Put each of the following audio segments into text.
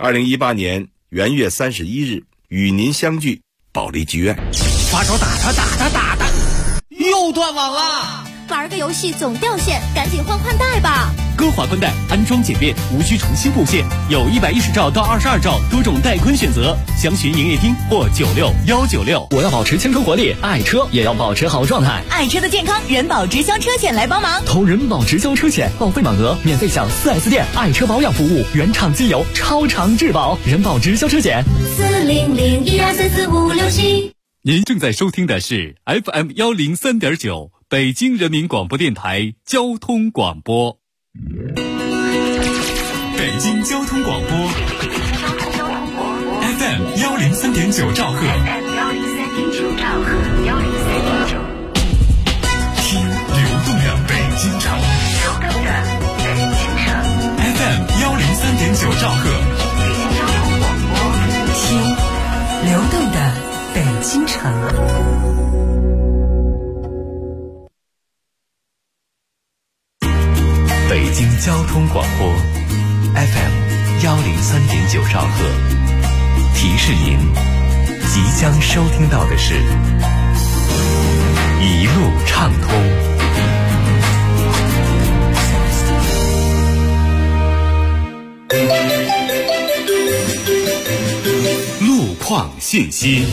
2018年元月31日与您相聚保利剧院。 发手打他，又断网了。 玩个游戏总掉线，赶紧换宽带吧。 歌华宽带安装简便，无需重新布线，有110兆到22兆多种带宽选择，详询营业厅或96196。 我要保持青春活力，爱车也要保持好状态。 爱车的健康，人保直销车险来帮忙。 投人保直销车险，报废满额免费享 4S 店爱车保养服务，原厂机油超长质保。人保直销车险 40012344567。 您正在收听的是 FM103.9北京人民广播电台交通广播。北京交通广播 FM103.9兆赫，听流动的北京城FM103.9兆赫， 听流动的北京城。 北京交通广播 FM103.9兆赫，提示您即将收听到的是一路畅通。 路况信息。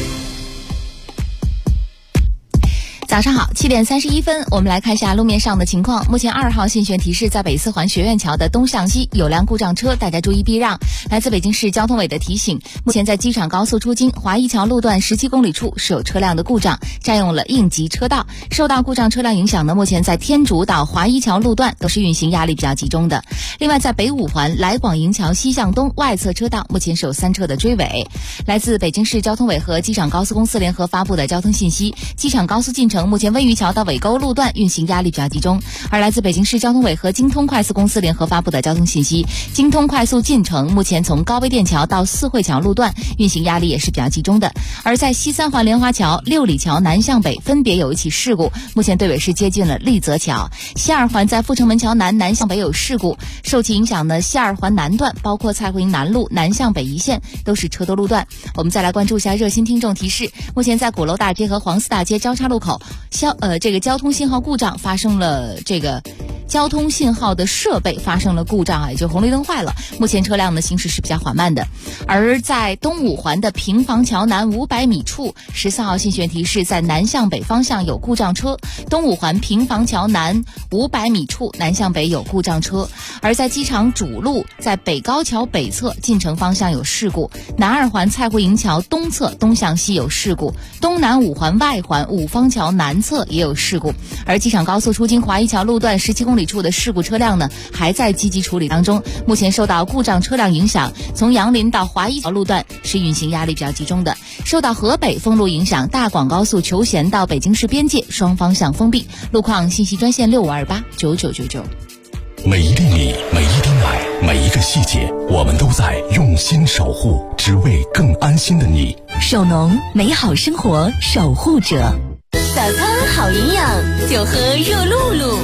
早上好，7点31分，我们来看一下路面上的情况。目前2号信讯提示，在北四环学院桥的东向西有辆故障车，大家注意避让。来自北京市交通委的提醒，目前在机场高速出京华一桥路段17公里处是有车辆的故障，占用了应急车道。受到故障车辆影响呢，目前在天竺到华一桥路段都是运行压力比较集中的。另外，在北五环来广营桥西向东外侧车道，目前是有3车的追尾。来自北京市交通委和机场高速公司联合发布的交通信息，机场高速进城目前温榆桥到尾沟路段运行压力比较集中。而来自北京市交通委和京通快速公司联合发布的交通信息，京通快速进城目前从高碑店桥到四惠桥路段运行压力也是比较集中的。而在西三环莲花桥、六里桥南向北分别有一起事故，目前队尾是接近了丽泽桥。西二环在阜成门桥南南向北有事故，受其影响呢，西二环南段包括蔡胡营南路南向北一线都是车多路段。我们再来关注一下热心听众提示，目前在鼓楼大街和黄寺大街交叉路口交通信号故障，发生了交通信号的设备发生了故障也就红绿灯坏了，目前车辆的行驶是比较缓慢的。而在东五环的平房桥南500米处，14号信讯提示，在南向北方向有故障车，东五环平房桥南500米处南向北有故障车。而在机场主路在北高桥北侧进城方向有事故，南二环蔡胡营桥东侧东向西有事故，东南五环外环五方桥南侧也有事故。而机场高速出京华一桥路段17公里处的事故车辆呢，还在积极处理当中。目前受到故障车辆影响，从杨林到华一桥路段是运行压力比较集中的。受到河北封路影响，大广高速求贤到北京市边界双方向封闭。路况信息专线65289999。 每一粒米，每一滴奶，每一个细节，我们都在用心守护，只为更安心的你。 手农，美好生活守护者。 早餐好营养，就喝热露露。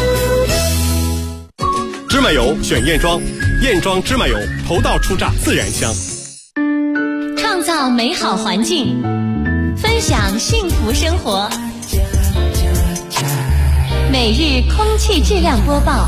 芝麻油选燕庄，燕庄芝麻油头道出榨，自然香。 创造美好环境，分享幸福生活。每日空气质量播报。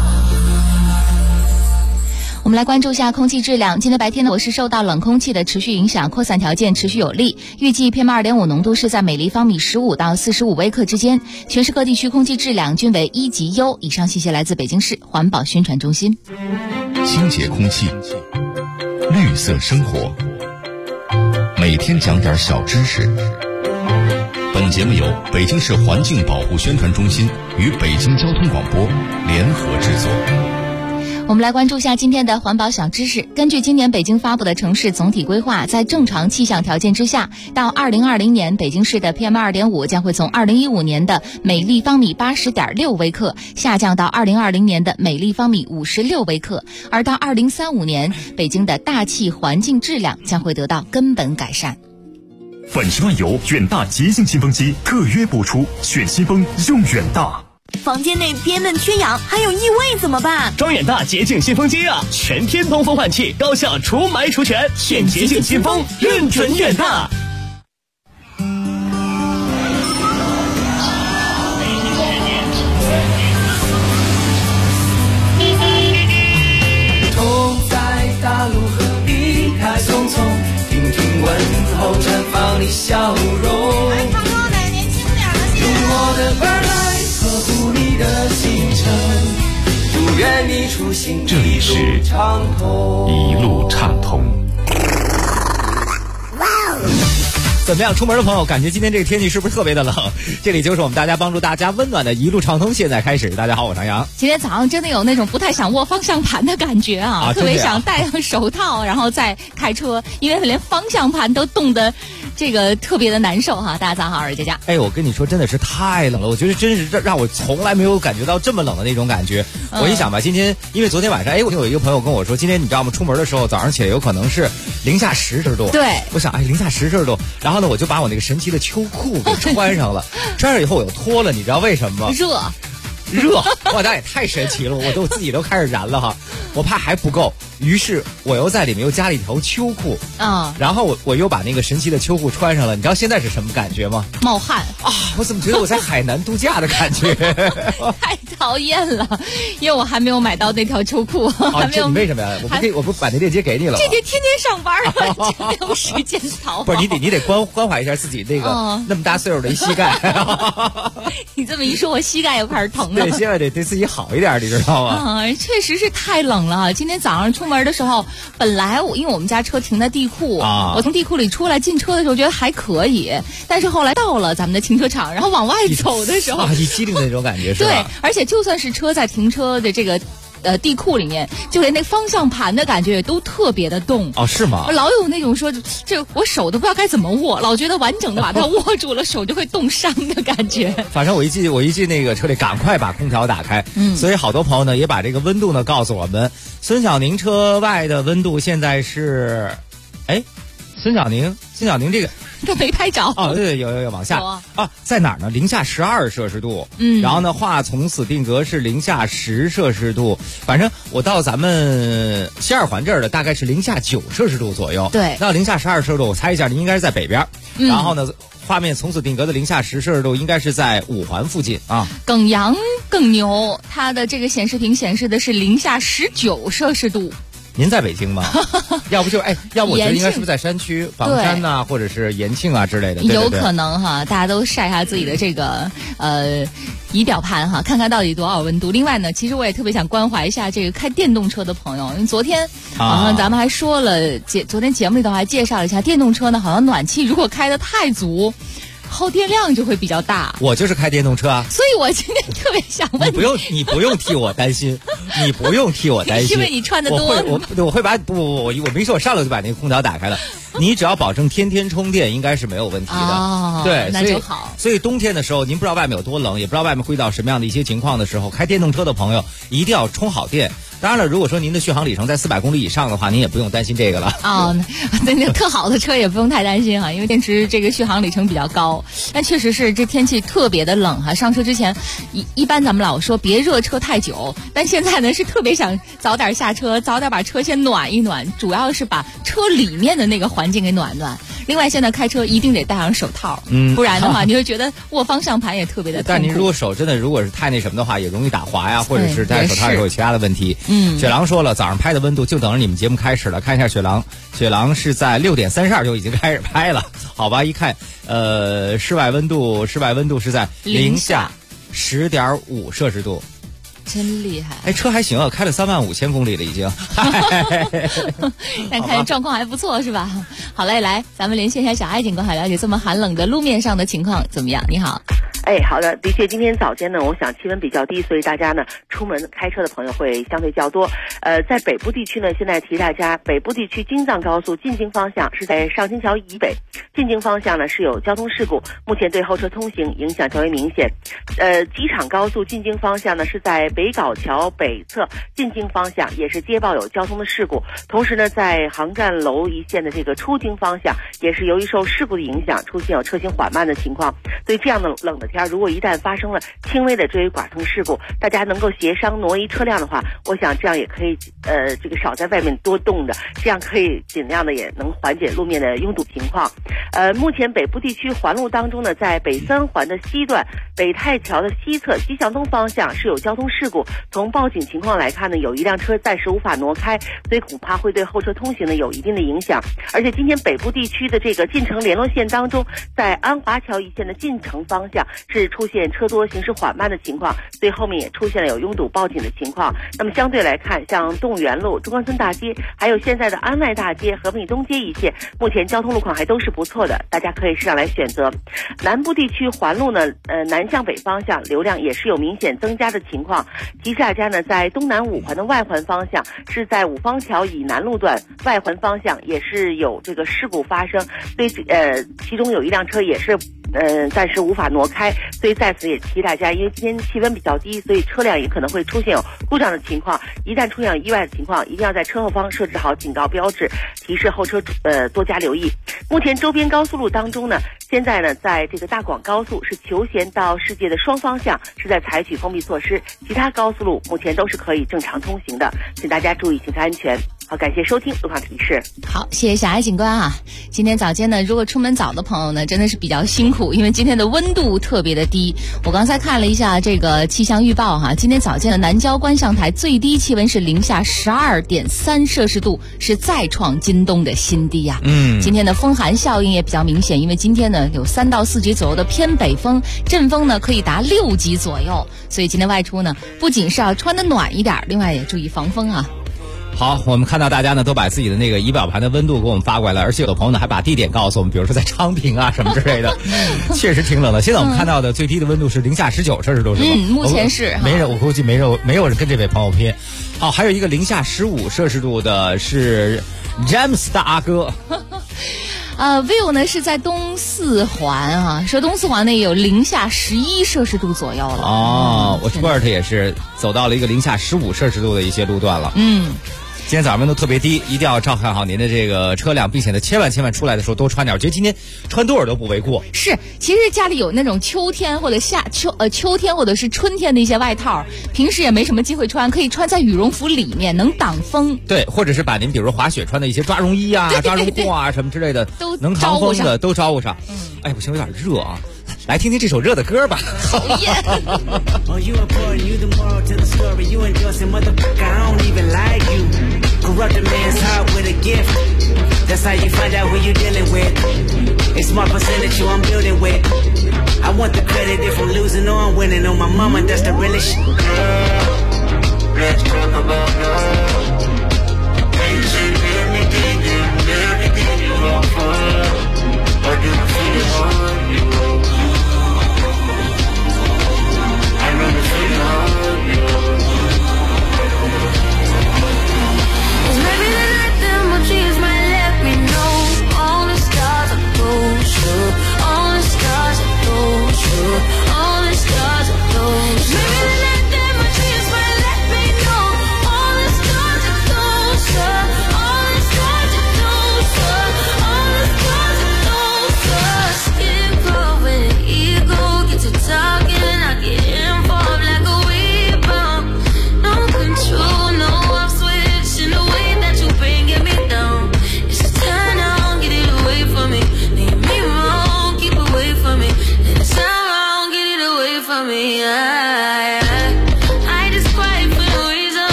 我们来关注一下空气质量。今天白天呢，我是受到冷空气的持续影响，扩散条件持续有利，预计 PM2.5 浓度是在每立方米15到45微克之间，全市各地区空气质量均为1级优。以上信息来自北京市环保宣传中心。 清洁空气，绿色生活，每天讲点小知识。本节目由北京市环境保护宣传中心与北京交通广播联合制作。 我们来关注一下今天的环保小知识。根据今年北京发布的城市总体规划，在正常气象条件之下，到2020年北京市的 PM2.5 将会从2015年的每立方米80.6微克下降到2020年的每立方米56微克，而到2035年北京的大气环境质量将会得到根本改善。 粉十万油远大洁净新风机特约播出，选新风用远大。 房间内憋闷缺氧，还有异味怎么办？ 装远大洁净新风机啊，全天通风换气，高效除霾除醛，现洁净新风，认准远大。 痛在大路何必太匆匆，听听问候绽放你笑容。 来唱歌的年轻点的，谢谢。 用我的歌来呵护你的行程，祝愿你出行这里是一路畅通。 怎么样，出门的朋友感觉今天这个天气是不是特别的冷？这里就是我们大家帮助大家温暖的一路畅通，现在开始。大家好，我是杨洋。 今天早上真的有那种不太想握方向盘的感觉啊，特别想戴上手套然后再开车，因为连方向盘都冻得这个特别的难受哈。大家早好，我是佳佳。 哎，我跟你说真的是太冷了，我觉得真是让我从来没有感觉到这么冷的那种感觉。我一想吧，今天因为昨天晚上我有一个朋友跟我说，今天你知道吗，出门的时候早上起来有可能是零下10度。 对， 我想零下10度，然后呢我就把我那个神奇的秋裤给穿上了，穿上以后我又脱了，你知道为什么吗？热，哇，那也太神奇了，我自己都开始燃了哈。我怕还不够，于是我又在里面又加了一条秋裤啊，然后我又把那个神奇的秋裤穿上了。你知道现在是什么感觉吗？ 冒汗啊！我怎么觉得我在海南度假的感觉？ 太讨厌了，因为我还没有买到那条秋裤，还没有。 你为什么呀？我不把那链接给你了吗？ 这天天上班了，就没有时间淘。 不是你得关怀一下自己那个那么大岁数的膝盖。 你这么一说，我膝盖又开始疼了。 对，现在得对自己好一点，你知道吗？ 确实是太冷了。今天早上出门的时候，本来因为我们家车停在地库啊，我从地库里出来进车的时候觉得还可以，但是后来到了咱们的停车场，然后往外走的时候， 一激灵的那种感觉是吧？ 对，而且就算是车在停车的这个地库里面，就连那方向盘的感觉也都特别的冻哦，是吗？ 老有那种说这我手都不知道该怎么握，老觉得完整的把它握住了，手就会冻伤的感觉。 反正我一进那个车里，赶快把空调打开。所以好多朋友呢也把这个温度呢告诉我们。孙小宁车外的温度现在是，孙小宁这个。 都没拍着哦，对，有往下啊，在哪儿呢？零下12摄氏度，然后呢，话从此定格是零下10摄氏度。反正我到咱们西二环这儿的大概是零下9摄氏度左右。 对， 那零下12摄氏度，我猜一下，你应该是在北边。然后呢，画面从此定格的零下10摄氏度应该是在5环附近啊。 耿阳更牛，它的这个显示屏显示的是零下19摄氏度。 您在北京吗？要不我觉得应该是不是在山区，房山呐，或者是延庆啊之类的？对对对， 有可能哈，大家都晒一下自己的这个仪表盘哈，看看到底多少温度。另外呢，其实我也特别想关怀一下这个开电动车的朋友，因为昨天好像咱们还说了，昨天节目里头还介绍了一下电动车呢，好像暖气如果开得太足，耗电量就会比较大。 我就是开电动车啊， 所以我今天特别想问你不用替我担心，你不用替我担心， 因为你穿的多。 我会把我没说，我上来就把那个空调打开了。你只要保证天天充电，应该是没有问题的。 哦， 对， 那就好。 所以冬天的时候，您不知道外面有多冷，也不知道外面会遇到什么样的一些情况的时候，开电动车的朋友一定要充好电。当然了，如果说您的续航里程在400公里以上的话，您也不用担心这个了。 哦，那特好的车也不用太担心哈，因为电池这个续航里程比较高。但确实是这天气特别的冷哈，上车之前一般咱们老说别热车太久，但现在呢是特别想早点下车，早点把车先暖一暖，主要是把车里面的那个环境给暖暖。另外，现在开车一定得戴上手套，不然的话，你会觉得握方向盘也特别的痛苦。 但您如果手真的如果是太那什么的话，也容易打滑呀，或者是戴手套也会有其他的问题。雪狼说了，早上拍的温度就等着你们节目开始了。看一下雪狼是在6点32就已经开始拍了，好吧？一看，室外温度是在零下10.5摄氏度。 真厉害！ 车还行啊，开了35000公里了已经。 但看状况还不错是吧？好嘞，来，咱们连线一下小爱警官，了解这么寒冷的路面上的情况怎么样？你好。 好的，的确，今天早间呢，我想气温比较低，所以大家呢出门开车的朋友会相对较多。在北部地区呢，现在提大家，北部地区京藏高速进京方向是在上清桥以北，进京方向呢是有交通事故，目前对后车通行影响较为明显。机场高速进京方向呢是在北碕桥北侧进京方向也是接报有交通的事故，同时呢在航站楼一线的这个出京方向也是由于受事故的影响，出现有车行缓慢的情况，所以这样的冷的天片，如果一旦发生了轻微的追尾剐蹭事故，大家能够协商挪移车辆的话，我想这样也可以这个少在外面多动的，这样可以尽量的也能缓解路面的拥堵情况。目前北部地区环路当中呢，在北三环的西段北太桥的西侧西向东方向是有交通事故，从报警情况来看呢，有一辆车暂时无法挪开，所以恐怕会对后车通行呢有一定的影响。而且今天北部地区的这个进城联络线当中，在安华桥一线的进城方向是出现车多行驶缓慢的情况，所以后面也出现了有拥堵报警的情况。那么相对来看，像动物园路、中关村大街，还有现在的安外大街、和平东街一线，目前交通路况还都是不错的，大家可以适当来选择。南部地区环路呢，南向北方向流量也是有明显增加的情况。提示大家呢，在东南五环的外环方向，是在五方桥以南路段外环方向也是有这个事故发生，所以其中有一辆车也是暂时无法挪开，所以在此也提大家，因为今天气温比较低，所以车辆也可能会出现有故障的情况。一旦出现有意外的情况，一定要在车后方设置好警告标志，提示后车多加留意。目前周边高速路当中呢，现在呢，在这个大广高速是求贤到世界的双方向是在采取封闭措施，其他高速路目前都是可以正常通行的，请大家注意行车安全。好，感谢收听路况提示。 好，谢谢小艾警官啊。今天早间呢，如果出门早的朋友呢，真的是比较辛苦，因为今天的温度特别的低。我刚才看了一下这个气象预报哈，今天早间的南郊观象台最低气温是零下12.3摄氏度，是再创今冬的新低啊。今天的风寒效应也比较明显，因为今天呢有3到4级左右的偏北风，阵风呢可以达6级左右，所以今天外出呢，不仅是要穿得暖一点，另外也注意防风啊。 好，我们看到大家呢都把自己的那个仪表盘的温度给我们发过来了，而且有的朋友呢还把地点告诉我们，比如说在昌平啊什么之类的，确实挺冷的。现在我们看到的最低的温度是零下19摄氏度，是吗？ 目前是我估计没有人跟这位朋友拼。好，还有一个零下15摄氏度的是詹姆斯大阿哥。 Will 呢是在东四环啊，说东四环呢也有零下11摄氏度左右了。 哦，我 Sport 也是走到了一个零下15摄氏度的一些路段了。今天早上温度特别低，一定要照看好您的这个车辆，并且呢，千万出来的时候多穿点。我觉得今天穿多少都不为过。 是，其实家里有那种秋天或者秋天或者是春天的一些外套，平时也没什么机会穿，可以穿在羽绒服里面，能挡风。 对，或者是把您比如说滑雪穿的一些抓绒衣啊、抓绒裤啊什么之类的， 都能防风的都招呼上。哎，不行，有点热啊。来听听这首热的歌吧。 讨厌。 Corrupt a man's heart with a gift. That's how you find out who you dealing with. A smart percentage you I'm building with. I want the credit if I'm losing or I'm winning. On my mama, that's the realest. Let's talk about love. Anything you offer. I do feel on you. I really feel on you. Trees might let me know all the stars are closer, all the stars are closer, all the stars are closer. Maybe let them, my trees might let me know all the stars are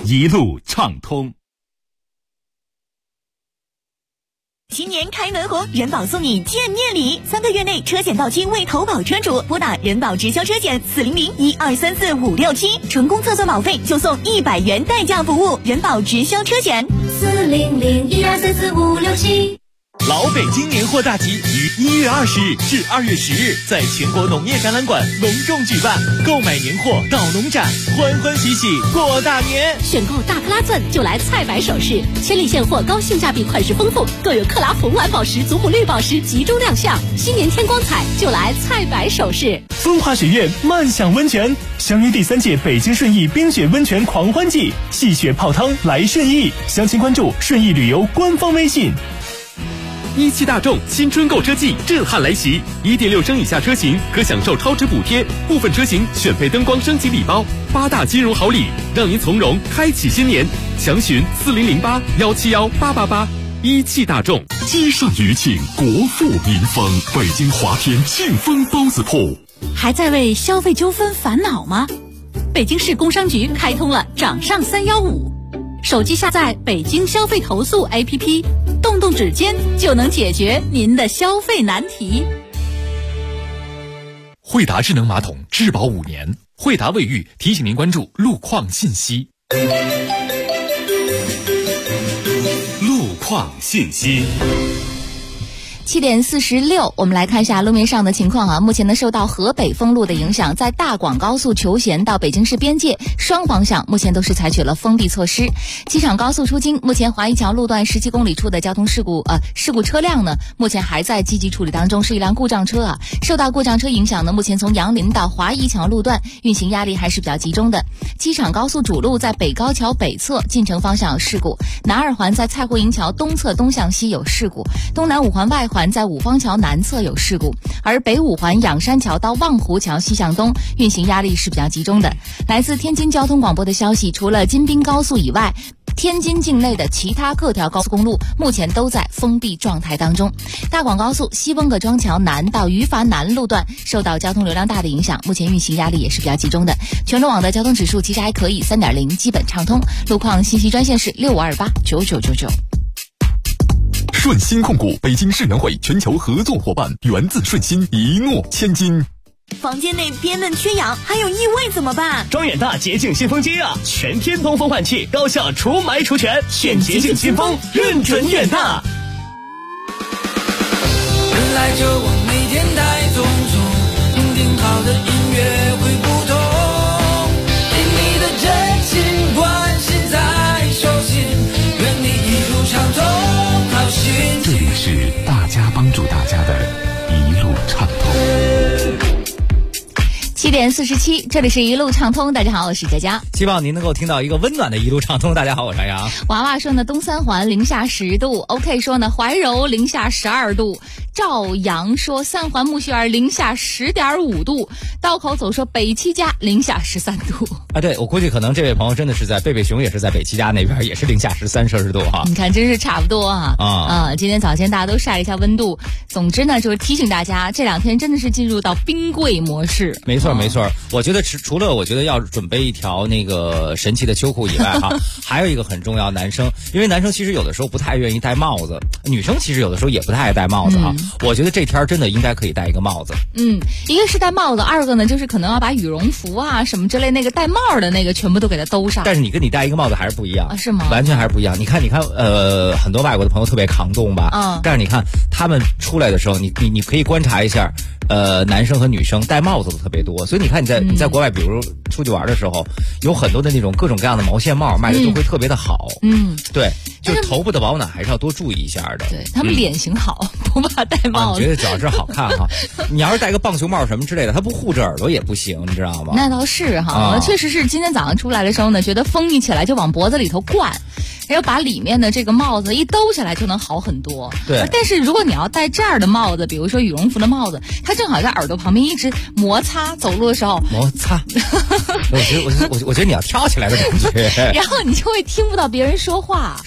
一路畅通。 新年开门红，人保送你见面礼，3个月内车险到期未投保车主，拨打人保直销车险400-1234-567，纯公测算保费就送100元代驾服务。人保直销车险 400-1234-567。 老北京年货大集于1月20日至2月10日在全国农业展览馆隆重举办，购买年货到农展，欢欢喜喜过大年。 选购大克拉钻就来菜百首饰，千里现货，高性价比，款式丰富，更有克拉红蓝宝石、祖母绿宝石集中亮相。新年添光彩，就来菜百首饰。 风华雪苑漫享温泉，相约第3届北京顺义冰雪温泉狂欢季，戏雪泡汤来顺义，详情关注顺义旅游官方微信。 一汽大众新春购车季震撼来袭，1.6升以下车型可享受超值补贴，部分车型选配灯光升级礼包，8大金融好礼，让您从容开启新年。详询4008-171-888。一汽大众。 积善余庆，国富民丰。北京华天庆丰包子铺。 还在为消费纠纷烦恼吗？北京市工商局开通了掌上315，手机下载北京消费投诉 APP， 动动指尖就能解决您的消费难题。 惠达智能马桶质保5年，惠达卫浴提醒您关注路况信息。 路况信息。 7点46，我们来看一下路面上的情况啊。目前呢，受到河北封路的影响，在大广高速求贤到北京市边界双方向目前都是采取了封闭措施。机场高速出京，目前华谊桥路段17公里处的交通事故车辆呢，目前还在积极处理当中，是一辆故障车啊。受到故障车影响呢，目前从杨林到华谊桥路段运行压力还是比较集中的。机场高速主路在北高桥北侧进城方向有事故，南2环在蔡胡营桥东侧东向西有事故，东南5环外环在五方桥南侧有事故，而北5环仰山桥到望湖桥西向东运行压力是比较集中的。来自天津交通广播的消息，除了京滨高速以外，天津境内的其他各条高速公路目前都在封闭状态当中。大广高速西翁各庄桥南到于樊南路段受到交通流量大的影响，目前运行压力也是比较集中的。全路网的交通指数其实还可以，3.0基本畅通。路况信息专线是65289999。 顺鑫控股北京世园会全球合作伙伴，源自顺鑫，一诺千金。 房间内憋闷缺氧还有异味怎么办？ 装远大洁净新风机啊，全天通风换气，高效除霾除醛，选洁净新风，认准远大。 本来就往每天台匆匆，听听好的音乐会不同，给你的真心关心在手心，愿你一路畅通。 这里是大家帮助大家的一路畅通。 7点47，这里是一路畅通。大家好，我是佳佳。 希望您能够听到一个温暖的一路畅通。大家好，我是杨洋。 娃娃说呢，东3环零下10度。OK 说呢，怀柔零下12度。赵阳说3环木樨园零下10.5度。刀口走说北七家零下13度。 啊，对，我估计可能这位朋友真的是在贝贝熊也是在北七家那边，也是零下13摄氏度哈。 你看，真是差不多啊。今天早先大家都晒了一下温度。总之呢，就是提醒大家，这2天真的是进入到冰柜模式。 没错。我觉得除了我觉得要准备一条那个神奇的秋裤以外哈，还有一个很重要，男生，因为男生其实有的时候不太愿意戴帽子，女生其实有的时候也不太爱戴帽子哈。我觉得这天真的应该可以戴一个帽子。 一个是戴帽子，二个呢就是可能要把羽绒服啊什么之类那个戴帽的那个全部都给它兜上。 但是你跟你戴一个帽子还是不一样， 是吗？ 完全还是不一样。你看，很多外国的朋友特别抗冻吧？但是你看他们出来的时候，你可以观察一下。男生和女生戴帽子都特别多，所以你看你在国外，比如出去玩的时候，有很多的那种各种各样的毛线帽卖的都会特别的好。对，就是头部的保暖还是要多注意一下的。 对，他们脸型好，不怕戴帽子。 你觉得主要是好看哈？你要是戴个棒球帽什么之类的，它不护着耳朵也不行，你知道吗？ 那倒是哈，确实是今天早上出来的时候呢，觉得风一起来就往脖子里头灌。要把里面的这个帽子一兜下来就能好很多。 对， 但是如果你要戴这样的帽子，比如说羽绒服的帽子，它正好在耳朵旁边一直摩擦，走路的时候摩擦。我觉得你要跳起来的感觉， 然后你就会听不到别人说话。 是，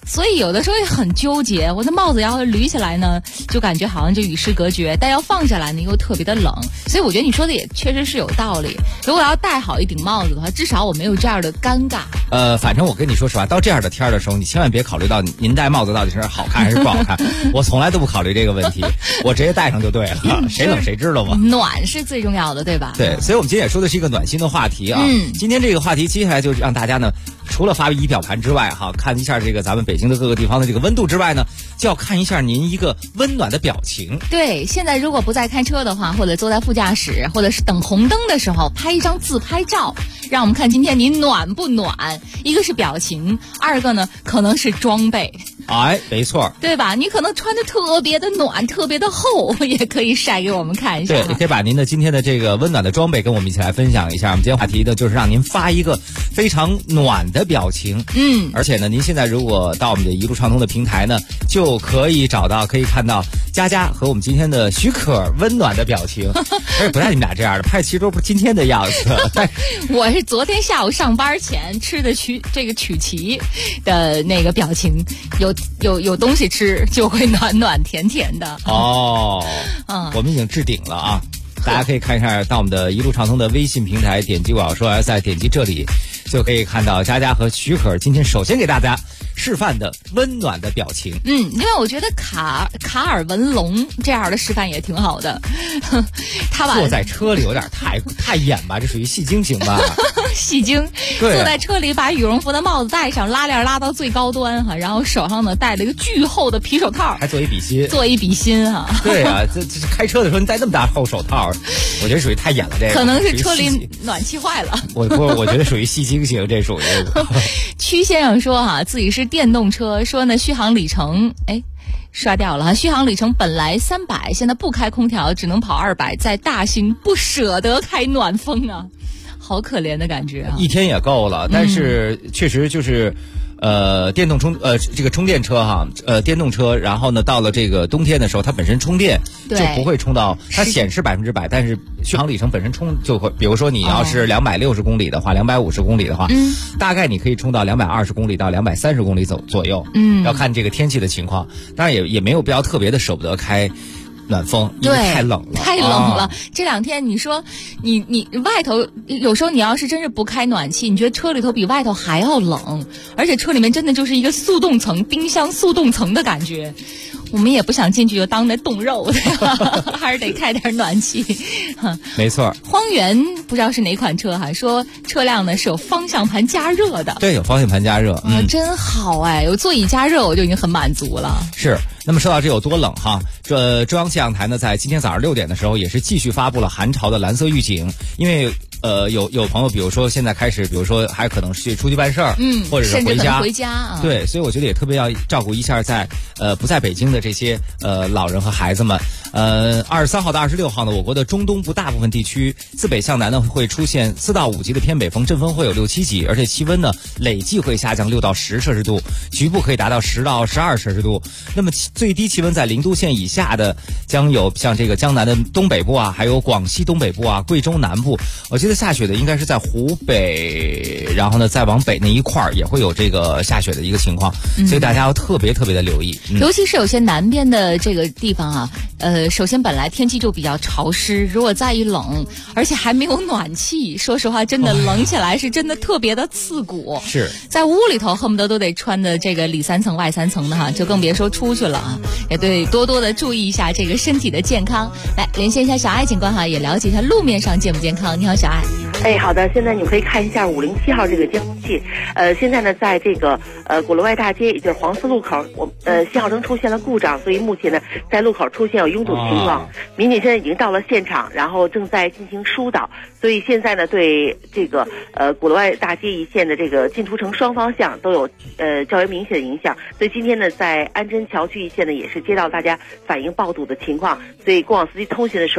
所以有的时候也很纠结，我的帽子要捋起来呢，就感觉好像就与世隔绝，但要放下来呢又特别的冷，所以我觉得你说的也确实是有道理。如果要戴好一顶帽子的话，至少我没有这样的尴尬。 反正我跟你说实话，到这样的天的时候，你千万别考虑到您戴帽子到底是好看还是不好看，我从来都不考虑这个问题，我直接戴上就对了，谁冷谁知道嘛。 暖是最重要的，对吧？ 对，所以我们今天也说的是一个暖心的话题啊。今天这个话题接下来就让大家呢，除了发仪表盘之外哈，看一下这个咱们北京的各个地方的这个温度之外呢，就要看一下您一个温暖的表情。 对，现在如果不在开车的话，或者坐在副驾驶，或者是等红灯的时候，拍一张自拍照，让我们看今天你暖不暖。一个是表情，二个呢可能是装备。 哎，没错， 对吧？你可能穿的特别的暖，特别的厚，也可以晒给我们看一下。 对，你可以把您的今天的这个温暖的装备跟我们一起来分享一下。我们今天话题的就是让您发一个非常暖的表情。而且呢，您现在如果到我们的一路畅通的平台呢，就可以看到佳佳和我们今天的许可温暖的表情。而且不像你们俩这样的，拍其实都不是今天的样子。 我是昨天下午上班前吃的曲奇的那个表情，有东西吃就会暖暖甜甜的。 我们已经置顶了啊！大家可以看一下，到我们的一路畅通的微信平台，点击我要说，再点击这里，就可以看到佳佳和许可今天首先给大家示范的温暖的表情。 因为我觉得卡尔文龙这样的示范也挺好的。他坐在车里有点太演吧，这属于戏精型吧？ 戏精，坐在车里把羽绒服的帽子戴上，拉链拉到最高端哈，然后手上呢戴了一个巨厚的皮手套， 还做一比心哈。 对啊，这开车的时候你戴那么大厚手套，我觉得属于太演了。这个可能是车里暖气坏了。 我觉得属于戏精型，这属于。 曲先生说自己是电动车，说呢续航里程刷掉了，续航里程本来300，现在不开空调只能跑200，在大兴不舍得开暖风啊，好可怜的感觉啊。 一天也够了，但是确实就是电动这个充电车哈，电动车，然后呢到了这个冬天的时候，它本身充电就不会充到，它显示100%，但是续航里程本身充就会，比如说你要是260公里的话，250公里的话，大概你可以充到220公里到230公里左右，要看这个天气的情况，当然也没有必要特别的舍不得开暖风，因为太冷了。 这两天你说你外头有时候你要是真是不开暖气，你觉得车里头比外头还要冷，而且车里面真的就是一个速冻层，冰箱速冻层的感觉。我们也不想进去就当那冻肉，对吧？还是得开点暖气。 没错。 荒原不知道是哪款车说车辆呢是有方向盘加热的。 对，有方向盘加热。 真好有座椅加热我就已经很满足了。 是。那么说到这有多冷哈，这中央气象台呢在今天早上6点的时候也是继续发布了寒潮的蓝色预警，因为有朋友比如说现在开始，比如说还可能是出去办事儿，或者是回家啊。 对，所以我觉得也特别要照顾一下不在北京的这些老人和孩子们。23号到26号呢，我国的中东部大部分地区自北向南呢会出现4到5级的偏北风，阵风会有6、7级，而且气温呢累计会下降6到10摄氏度，局部可以达到10到12摄氏度。那么最低气温在0度线以下的将有像这个江南的东北部啊，还有广西东北部啊、贵州南部。我记得下雪的应该是在湖北，然后呢再往北那一块也会有这个下雪的一个情况，所以大家要特别的留意。 尤其是有些南边的这个地方啊，首先本来天气就比较潮湿，如果再一冷，而且还没有暖气，说实话真的冷起来是真的特别的刺骨。 是在屋里头恨不得都得穿的这个里3层外3层的哈，就更别说出去了啊。也对，多多的注意一下这个身体的健康。来连线一下小爱警官哈，也了解一下路面上健不健康。你好，小爱。 好的，现在你们可以看一下507号这个监控器。现在呢，在这个鼓楼外大街，也就是黄四路口，信号灯出现了故障，所以目前呢，在路口出现有拥堵的情况。民警现在已经到了现场，然后正在进行疏导，所以现在呢，对这个鼓楼外大街一线的这个进出城双方向都有较为明显的影响。所以今天呢，在安贞桥区一线呢，也是接到大家反映爆堵的情况，所以过往司机通行的时候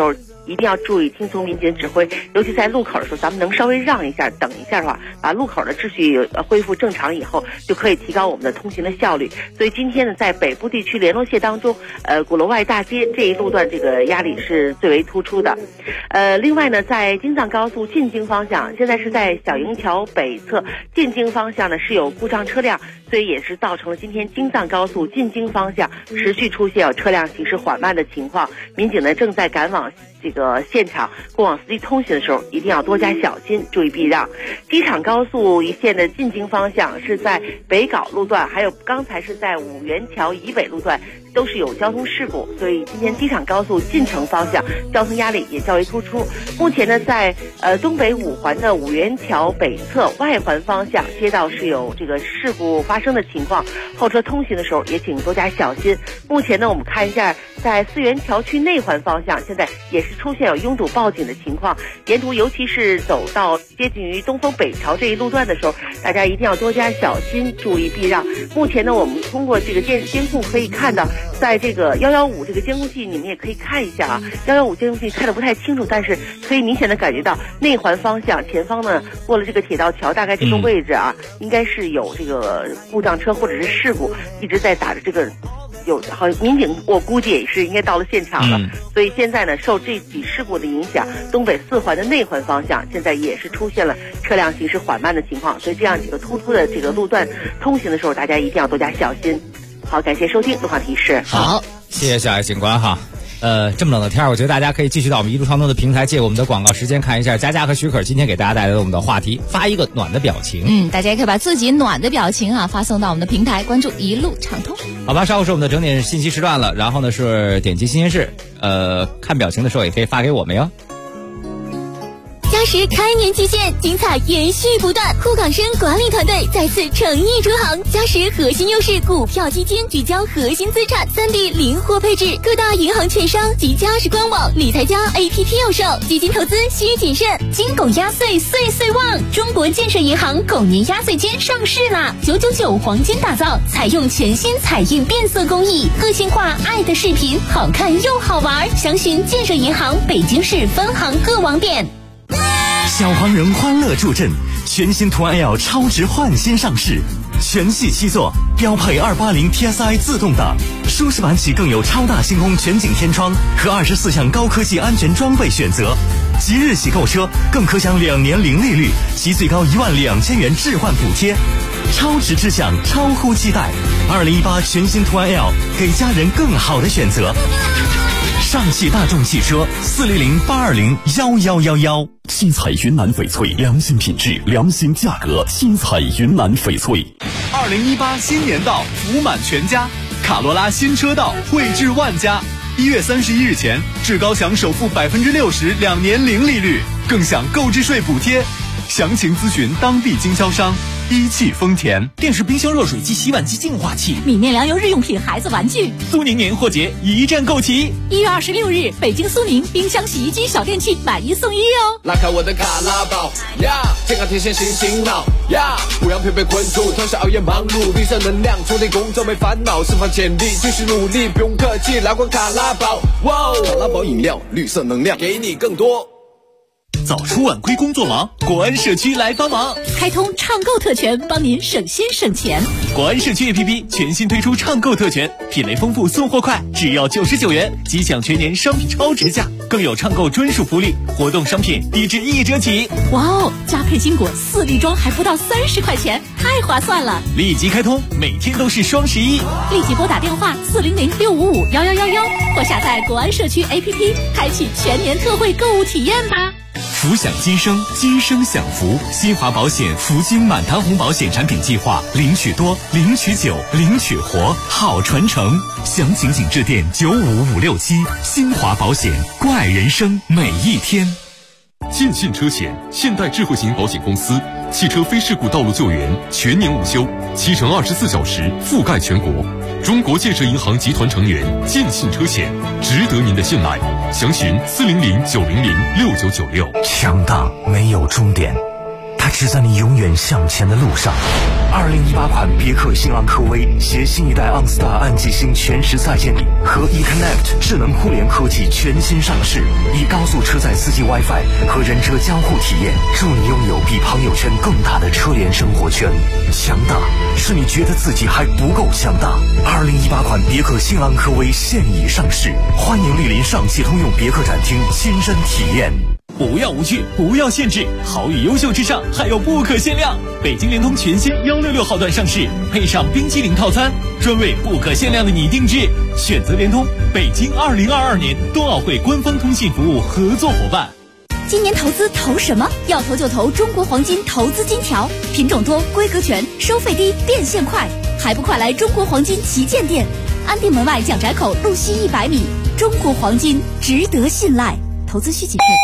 一定要注意听从民警指挥，尤其在路口的时候，咱们能稍微让一下、等一下的话，把路口的秩序恢复正常以后，就可以提高我们的通行的效率。所以今天呢，在北部地区联络线当中，鼓楼外大街这一路段这个压力是最为突出的。另外呢，在京藏高速进京方向，现在是在小营桥北侧进京方向呢是有故障车辆，所以也是造成了今天京藏高速进京方向持续出现有车辆行驶缓慢的情况。民警呢正在赶往这个现场，过往司机通行的时候一定要多加小心，注意避让。机场高速一线的进京方向是在北碏路段，还有刚才是在五元桥以北路段都是有交通事故，所以今天机场高速进城方向交通压力也较为突出。目前呢，在东北五环的五元桥北侧外环方向街道是有这个事故发生的情况，后车通行的时候也请多加小心。目前呢，我们看一下在四元桥区内环方向，现在也是出现有拥堵报警的情况，沿途尤其是走到接近于东风北桥这一路段的时候，大家一定要多加小心，注意避让。目前呢，我们通过这个电视监控可以看到，在这个115这个监控器，你们也可以看一下啊，115监控器看得不太清楚，但是可以明显的感觉到内环方向前方呢过了这个铁道桥，大概这个位置啊，应该是有这个故障车或者是事故一直在打着这个。有好民警，我估计也是应该到了现场了，所以现在呢，受这起事故的影响，东北四环的内环方向现在也是出现了车辆行驶缓慢的情况，所以这样几个突出的这个路段通行的时候，大家一定要多加小心。好，感谢收听路况提示。 好，谢谢小爱警官哈。这么冷的天儿，我觉得大家可以继续到我们一路畅通的平台，借我们的广告时间看一下佳佳和许可今天给大家带来的我们的话题，发一个暖的表情。 大家也可以把自己暖的表情发送到我们的平台，关注一路畅通。 好吧，稍后是我们的整点信息时段了，然后呢是点击新鲜事，看表情的时候也可以发给我们哟。 嘉实开年期间，精彩延续不断，沪港深管理团队再次诚意出航。嘉实核心优势股票基金聚焦核心资产，3D 灵活配置，各大银行券商及嘉实官网、理财家 APP 有售。基金投资需谨慎，金狗压岁岁岁旺！中国建设银行狗年压岁金上市啦！999黄金打造，采用全新彩印变色工艺，个性化爱的视频，好看又好玩。详询建设银行北京市分行各网点。 小黄人欢乐助阵，全新途安 L 超值换新上市，全系7座，标配280 TSI 自动挡，舒适版起更有超大星空全景天窗和24项高科技安全装备选择。即日起购车更可享2年零利率及最高12000元置换补贴，超值志向，超乎期待。2018全新途安 L 给家人更好的选择。上汽大众汽车400-820-1111。新彩云南翡翠，良心品质，良心价格。新彩云南翡翠。 2018新年到，福满全家，卡罗拉新车到，惠至万家。1月31日前，至高享首付60%，2年零利率，更享购置税补贴。详情咨询当地经销商。一汽丰田。 电视、冰箱、热水器、洗碗机、净化器、 米面粮油日用品、孩子玩具。 苏宁年货节一站购齐。 1月26日，北京苏宁冰箱、洗衣机、小电器买1送1哦。 拉开我的卡拉宝呀，健康天线新醒脑呀，不让疲惫困住，脱下熬夜忙碌，绿色能量，充电工作没烦恼，释放潜力，继续努力，不用客气，来罐卡拉宝，哇，卡拉宝饮料，绿色能量，给你更多。 早出晚归工作忙，国安社区来帮忙， 开通畅购特权，帮您省心省钱。 国安社区 APP 全新推出畅购特权，品类丰富，送货快，只要99元即享全年商品超值价，更有畅购专属福利，活动商品低至1折起。 哇哦，加配金果4粒装还不到30块钱，太划算了！ 立即开通，每天都是双11， 立即拨打电话400-655-1111，或下载国安社区 APP， 开启全年特惠购物体验吧。 福享今生，今生享福。新华保险福金满堂红保险产品计划，领取多，领取久，领取活，好传承。详情请致电95567。新华保险，关爱人生每一天。 建信车险，现代智慧型保险公司，汽车非事故道路救援全年无休，7乘24小时覆盖全国。中国建设银行集团成员，建信车险，值得您的信赖。详询400-900-6996。 强大没有终点，它支在你永远向前的路上。2018款别克新昂科威携新一代昂斯塔暗极星全时在线领和 eConnect 智能互联科技全新上市，以高速车载4G WiFi 和人车交互体验，助你拥有比朋友圈更大的车联生活圈。强大是你觉得自己还不够强大。2018款别克新昂科威现已上市，欢迎莅临上汽通用别克展厅亲身体验。 不要无趣，不要限制，好与优秀之上还有不可限量。北京联通全新166号段上市，配上冰淇淋套餐，专为不可限量的你定制。选择联通，北京2022年冬奥会官方通信服务合作伙伴。 今年投资投什么？要投就投中国黄金投资金条，品种多，规格全，收费低，变现快，还不快来中国黄金旗舰店，安定门外蒋宅口路西100米。中国黄金值得信赖，投资需谨慎。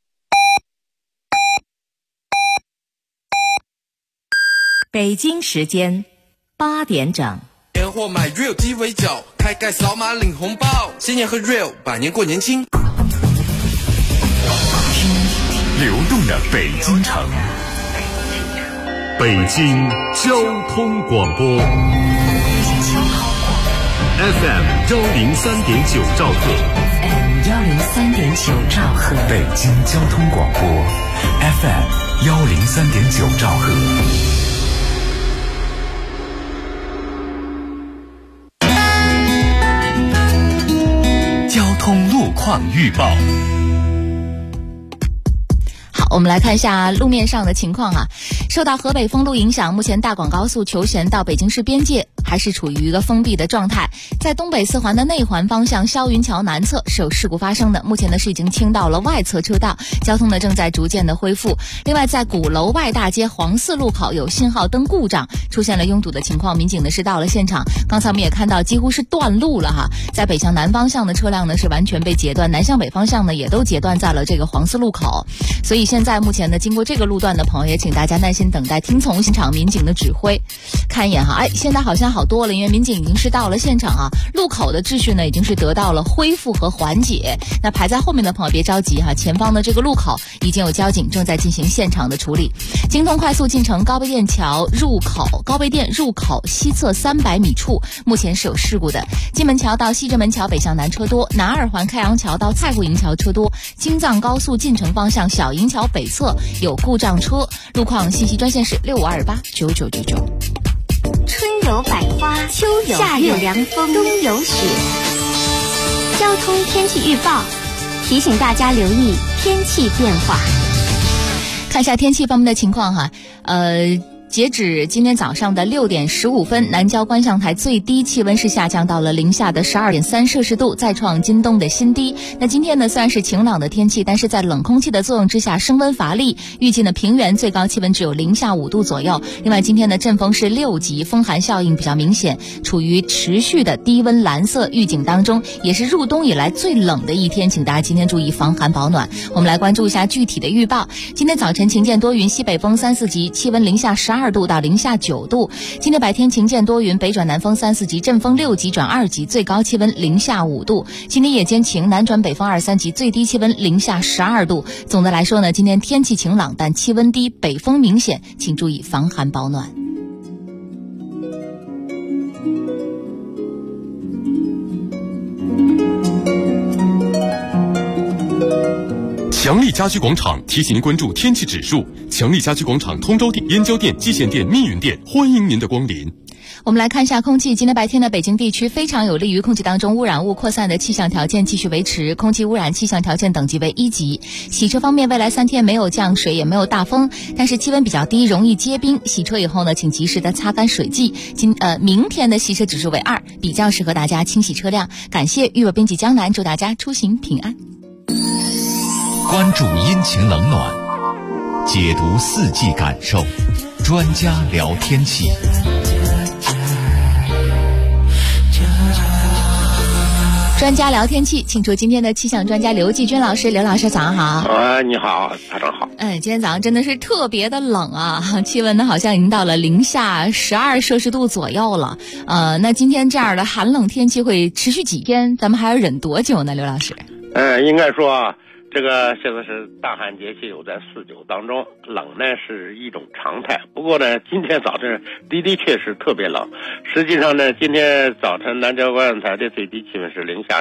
北京时间8点整。 年货买 Real 鸡尾酒，开盖扫码领红包，新年喝 Real， 百年过年轻。 流动的北京城，北京交通广播 FM 103.9兆赫 103.9兆赫， 北京交通广播 FM 103.9兆赫。交通路况预报。 好，我们来看一下路面上的情况啊。受到河北封路影响，目前大广高速求贤到北京市边界还是处于一个封闭的状态。在东北四环的内环方向霄云桥南侧是有事故发生的，目前呢是已经清到了外侧车道，交通呢正在逐渐的恢复。另外在鼓楼外大街黄四路口有信号灯故障，出现了拥堵的情况，民警呢是到了现场。刚才我们也看到几乎是断路了哈，在北向南方向的车辆呢是完全被截断，南向北方向呢也都截断在了这个黄四路口。所以现在目前呢经过这个路段的朋友也请大家耐心等待，听从现场民警的指挥。看一眼哈，现在好像好多了，因为民警已经是到了现场啊，路口的秩序呢已经是得到了恢复和缓解。那排在后面的朋友别着急哈，前方的这个路口已经有交警正在进行现场的处理。京通快速进城高碑店桥入口，高碑店入口西侧300米处目前是有事故的。金门桥到西直门桥北向南车多，南二环开阳桥到蔡湖营桥车多，京藏高速进城方向小营桥北侧有故障车。路况信息专线是65289999。 春有百花，秋有夏有凉风，冬有雪。交通天气预报提醒大家留意天气变化。 看一下天气方面的情况哈，截止今天早上的6点15分，南郊观象台最低气温是下降到了零下的12.3摄氏度，再创今冬的新低。那今天呢虽然是晴朗的天气，但是在冷空气的作用之下升温乏力，预计呢平原最高气温只有零下5度左右。另外今天的阵风是6级，风寒效应比较明显，处于持续的低温蓝色预警当中，也是入冬以来最冷的一天，请大家今天注意防寒保暖。我们来关注一下具体的预报。今天早晨晴间多云，西北风3、4级，气温零下12度到零下9度。今天白天晴间多云，北转南风3、4级，阵风6级转2级，最高气温零下5度。今天夜间晴，南转北风2、3级，最低气温零下12度。总的来说呢，今天天气晴朗，但气温低，北风明显，请注意防寒保暖。 强力家居广场提醒您关注天气指数。强力家居广场通州店、燕郊店、蓟县店、密云店，欢迎您的光临。 我们来看一下空气。今天白天的北京地区非常有利于空气当中污染物扩散的气象条件继续维持，空气污染气象条件等级为1级。洗车方面，未来3天没有降水也没有大风，但是气温比较低，容易结冰。洗车以后呢，请及时的擦干水迹。明天的洗车指数为2，比较适合大家清洗车辆。感谢预报编辑江南，祝大家出行平安。 关注阴晴冷暖，解读四季感受，专家聊天气。 专家聊天气，请出今天的气象专家刘继军老师。刘老师早上好。 你好，早上好。 今天早上真的是特别的冷啊，气温呢好像已经到了零下12摄氏度左右了。那今天这样的寒冷天气会持续几天？咱们还要忍多久呢，刘老师？ 应该说这个现在是大寒节气，有在49当中，冷呢是一种常态。不过呢，今天早晨的确是特别冷。实际上呢，今天早晨南郊观台的最低气温是零下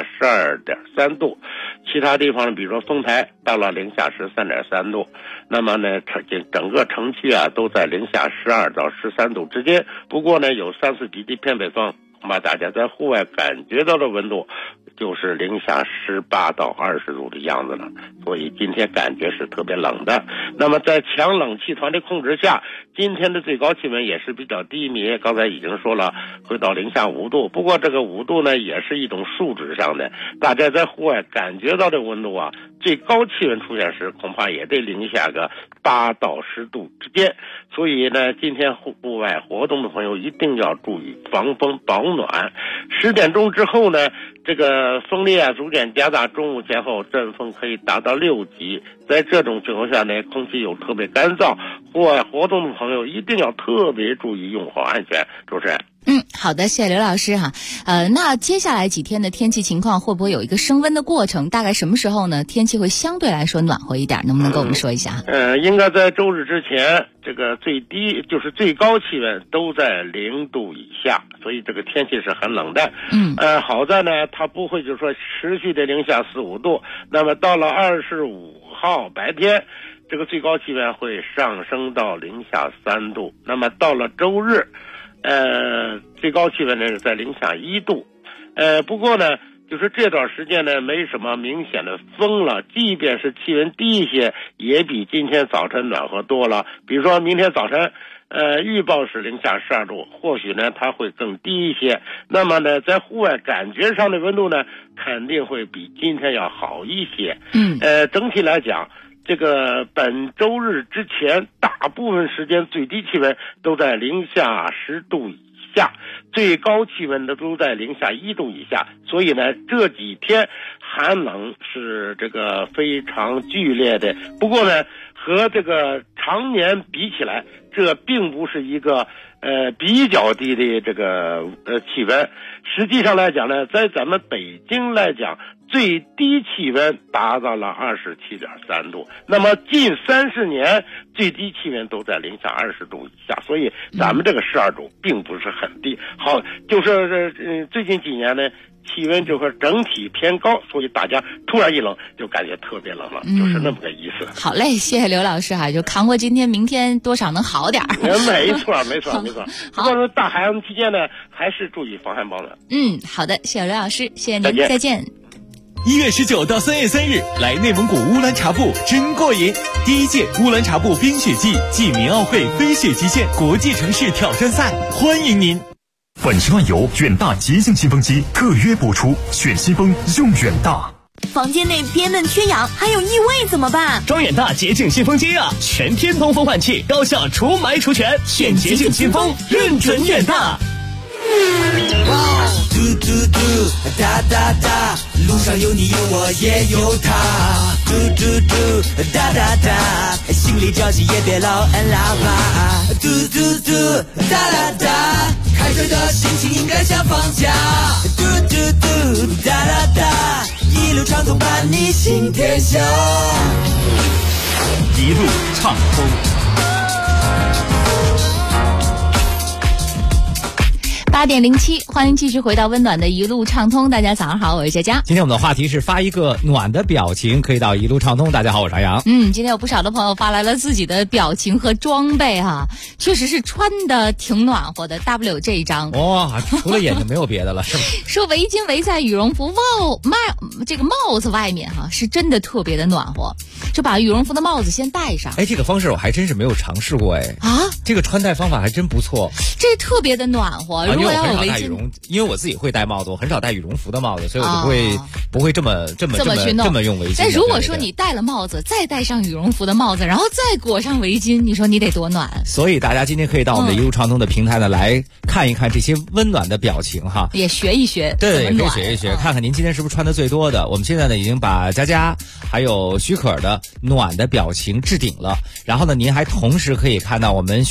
12.3度，其他地方比如说丰台到了零下13.3度。那么呢，整个城区啊都在零下12到13度之间。不过呢，有3-4级的偏北风，恐怕大家在户外感觉到的温度就是零下18到20度的样子了，所以今天感觉是特别冷的。那么在强冷气团的控制下，今天的最高气温也是比较低迷，刚才已经说了会到零下5度。不过这个5度呢，也是一种数值上的，大家在户外感觉到的温度啊，最高气温出现时恐怕也得零下个8到10度之间。所以呢，今天户外活动的朋友一定要注意防风保暖。10点钟之后呢，这个风力啊逐渐加大，中午前后阵风可以达到6级。在这种情况下呢，空气又特别干燥，户外活动的朋友一定要特别注意用火安全。主持人。 好的，谢谢刘老师哈。那接下来几天的天气情况会不会有一个升温的过程？大概什么时候呢？天气会相对来说暖和一点，能不能跟我们说一下？ 应该在周日之前，这个最低就是最高气温都在0度以下，所以这个天气是很冷的。好在呢，它不会就是说持续的零下4、5度。那么到了25号白天，这个最高气温会上升到零下3度。那么到了周日，最高气温呢是在零下1度。不过呢，就是这段时间呢没什么明显的风了，即便是气温低一些，也比今天早晨暖和多了。比如说明天早晨预报是零下12度，或许呢它会更低一些。那么呢，在户外感觉上的温度呢，肯定会比今天要好一些。整体来讲，这个本周日之前，大部分时间最低气温都在零下10度以下，最高气温的都在零下1度以下。所以呢，这几天寒冷是这个非常剧烈的。不过呢，和这个常年比起来，这并不是一个比较低的这个气温。实际上来讲呢，在咱们北京来讲，最低气温达到了27.3度，那么近30年最低气温都在零下20度以下，所以咱们这个12度并不是很低。好，就是最近几年呢，气温就会整体偏高，所以大家突然一冷就感觉特别冷了，就是那么个意思。 好嘞，谢谢刘老师哈，就扛过今天，明天多少能好点儿。 没错。不过大寒期间呢，还是注意防寒保暖。 好的，谢谢刘老师，谢谢您，再见。 1月19到3月3日，来内蒙古乌兰察布真过瘾！第1届乌兰察布冰雪季暨民奥会飞雪极限国际城市挑战赛，欢迎您！ 本期漫游远大洁净新风机特约播出，选新风用远大。 房间内憋闷缺氧，还有异味怎么办？ 装远大洁净新风机啊，全天通风换气，高效除霾除醛，选洁净新风，认准远大。 嘟嘟嘟，哒哒哒，路上有你有我也有他。嘟嘟嘟，哒哒哒，心里着急也别老按喇叭。嘟嘟嘟，哒哒哒，开车的心情应该像放假。嘟嘟嘟，哒哒哒，一路畅通伴你行天下。 一路畅通。 8点07，欢迎继续回到温暖的一路畅通。大家早上好，我是佳佳。 今天我们的话题是发一个暖的表情，可以到一路畅通。大家好，我是朝阳。 今天有不少的朋友发来了自己的表情和装备哈，确实是穿的挺暖和的。W 这一张， 哇，除了眼睛没有别的了，是吗？ 说围巾围在羽绒服这个帽子外面哈，是真的特别的暖和。就把羽绒服的帽子先戴上。 这个方式我还真是没有尝试过这个穿戴方法还真不错。 这特别的暖和。如果要有围巾， 因为我自己会戴帽子，我很少戴羽绒服的帽子，所以我就不会这么用围巾。 但如果说你戴了帽子，再戴上羽绒服的帽子，然后再裹上围巾，你说你得多暖。 所以大家今天可以到我们的一路畅通的平台呢，来看一看这些温暖的表情哈， 也学一学。 对，也可以学一学，看看您今天是不是穿的最多的。我们现在呢已经把佳佳还有许可的暖的表情置顶了，然后呢您还同时可以看到我们选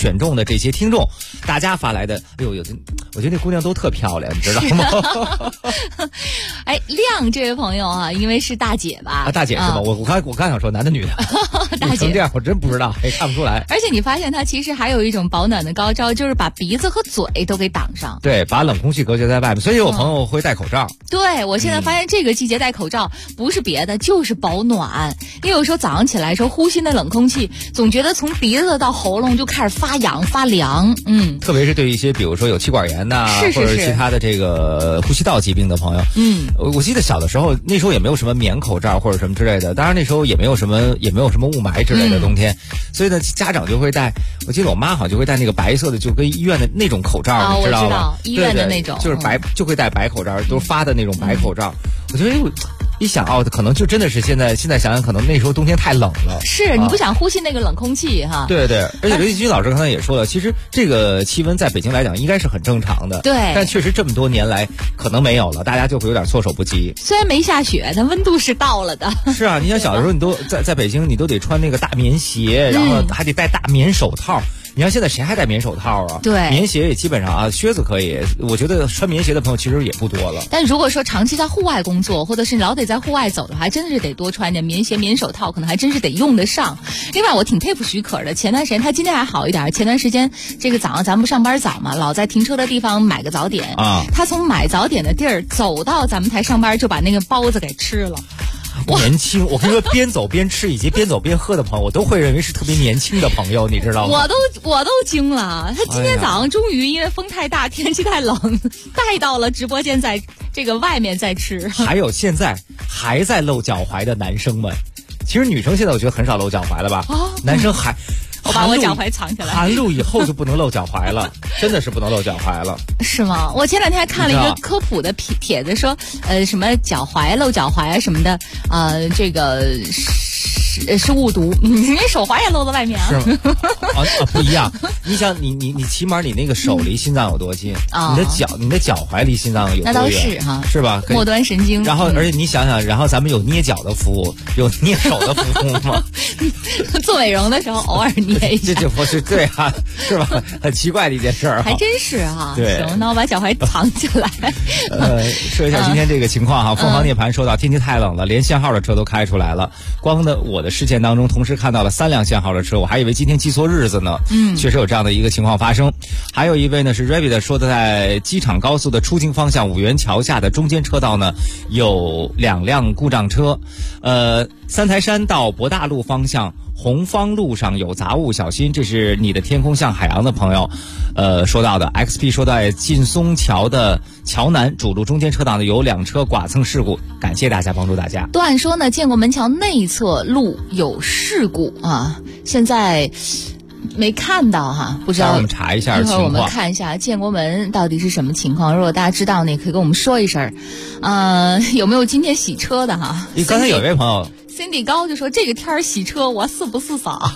选中的这些听众，大家发来的，哎呦，我觉得那姑娘都特漂亮，你知道吗？ 哎，亮这位朋友啊，因为是大姐吧？ 大姐是吧？我刚想说男的女的， 大姐这样我真不知道，也看不出来。 而且你发现她其实还有一种保暖的高招，就是把鼻子和嘴都给挡上。 对，把冷空气隔绝在外面，所以有朋友会戴口罩。 对，我现在发现这个季节戴口罩不是别的，就是保暖。因为有时候早上起来的时候呼吸那冷空气，总觉得从鼻子到喉咙就开始发痒发凉。 特别是对于一些比如说有气管炎呐，或者其他的这个呼吸道疾病的朋友。我记得小的时候，那时候也没有什么棉口罩或者什么之类的，当然那时候也没有什么雾霾之类的冬天，所以呢家长就会戴，我记得我妈好像就会戴那个白色的，就跟医院的那种口罩，你知道吗？ 医院的那种， 就是白，就会戴白口罩，都是发的那种白口罩。我觉得一想可能就真的是现在想想，可能那时候冬天太冷了， 是你不想呼吸那个冷空气哈。 对，而且刘继军老师刚才也说了，其实这个气温在北京来讲应该是很正常的， 对， 但确实这么多年来可能没有了，大家就会有点措手不及。 虽然没下雪，但温度是到了的。 是啊，你想小的时候你都在北京，你都得穿那个大棉鞋，然后还得戴大棉手套。你看现在谁还戴棉手套啊？ 对， 棉鞋也基本上靴子可以。我觉得穿棉鞋的朋友其实也不多了。 但如果说长期在户外工作，或者是老得在户外走的话，真的是得多穿点棉鞋、棉手套，可能还真是得用得上。另外，我挺佩服许可的。前段时间他今天还好一点，前段时间这个早上咱们不上班早嘛，老在停车的地方买个早点啊。他从买早点的地儿走到咱们台上班，就把那个包子给吃了。 年轻，我跟你说，边走边吃以及边走边喝的朋友，我都会认为是特别年轻的朋友，你知道吗？ 我都惊了，他今天早上终于因为风太大，天气太冷，带到了直播间，在这个外面在吃。 还有现在还在露脚踝的男生们，其实女生现在我觉得很少露脚踝了吧？男生还。 我把我脚踝藏起来。 寒露以后就不能露脚踝了，真的是不能露脚踝了。 是吗？我前两天还看了一个科普的帖子，说什么脚踝露脚踝啊什么的，这个是误读，你手踝也露在外面啊。 是吗？不一样。你想，你起码你那个手离心脏有多近？你的脚踝离心脏有多远？ 那倒是哈， 是吧？ 末端神经。 然后，而且你想想，然后咱们有捏脚的服务，有捏手的服务吗？ 做美容的时候偶尔捏一下， 这不是对啊，是吧？很奇怪的一件事儿， 还真是哈。 对， 行，那我把脚踝藏起来。 说一下今天这个情况哈。凤凰涅槃说到天气太冷了，连限号的车都开出来了。光的我的视线当中，同时看到了3辆限号的车，我还以为今天记错日子呢。确实有这样的一个情况发生。还有一位呢是 Rabbit 说的，在机场高速的出境方向五元桥下的中间车道呢有2辆故障车，三台山到博大路方向红方路上有杂物，小心。这是你的天空像海洋的朋友说到的。 XP 说到劲松桥的桥南主路中间车道呢有2车剐蹭事故，感谢大家帮助大家。 段说呢，建国门桥内侧路有事故啊，现在没看到哈，不知道。 我们查一下情况。 一会儿我们看一下建国门到底是什么情况。如果大家知道呢，也可以跟我们说一声。有没有今天洗车的哈？ 刚才有一位朋友。 Cindy 高就说这个天儿洗车我是不是傻？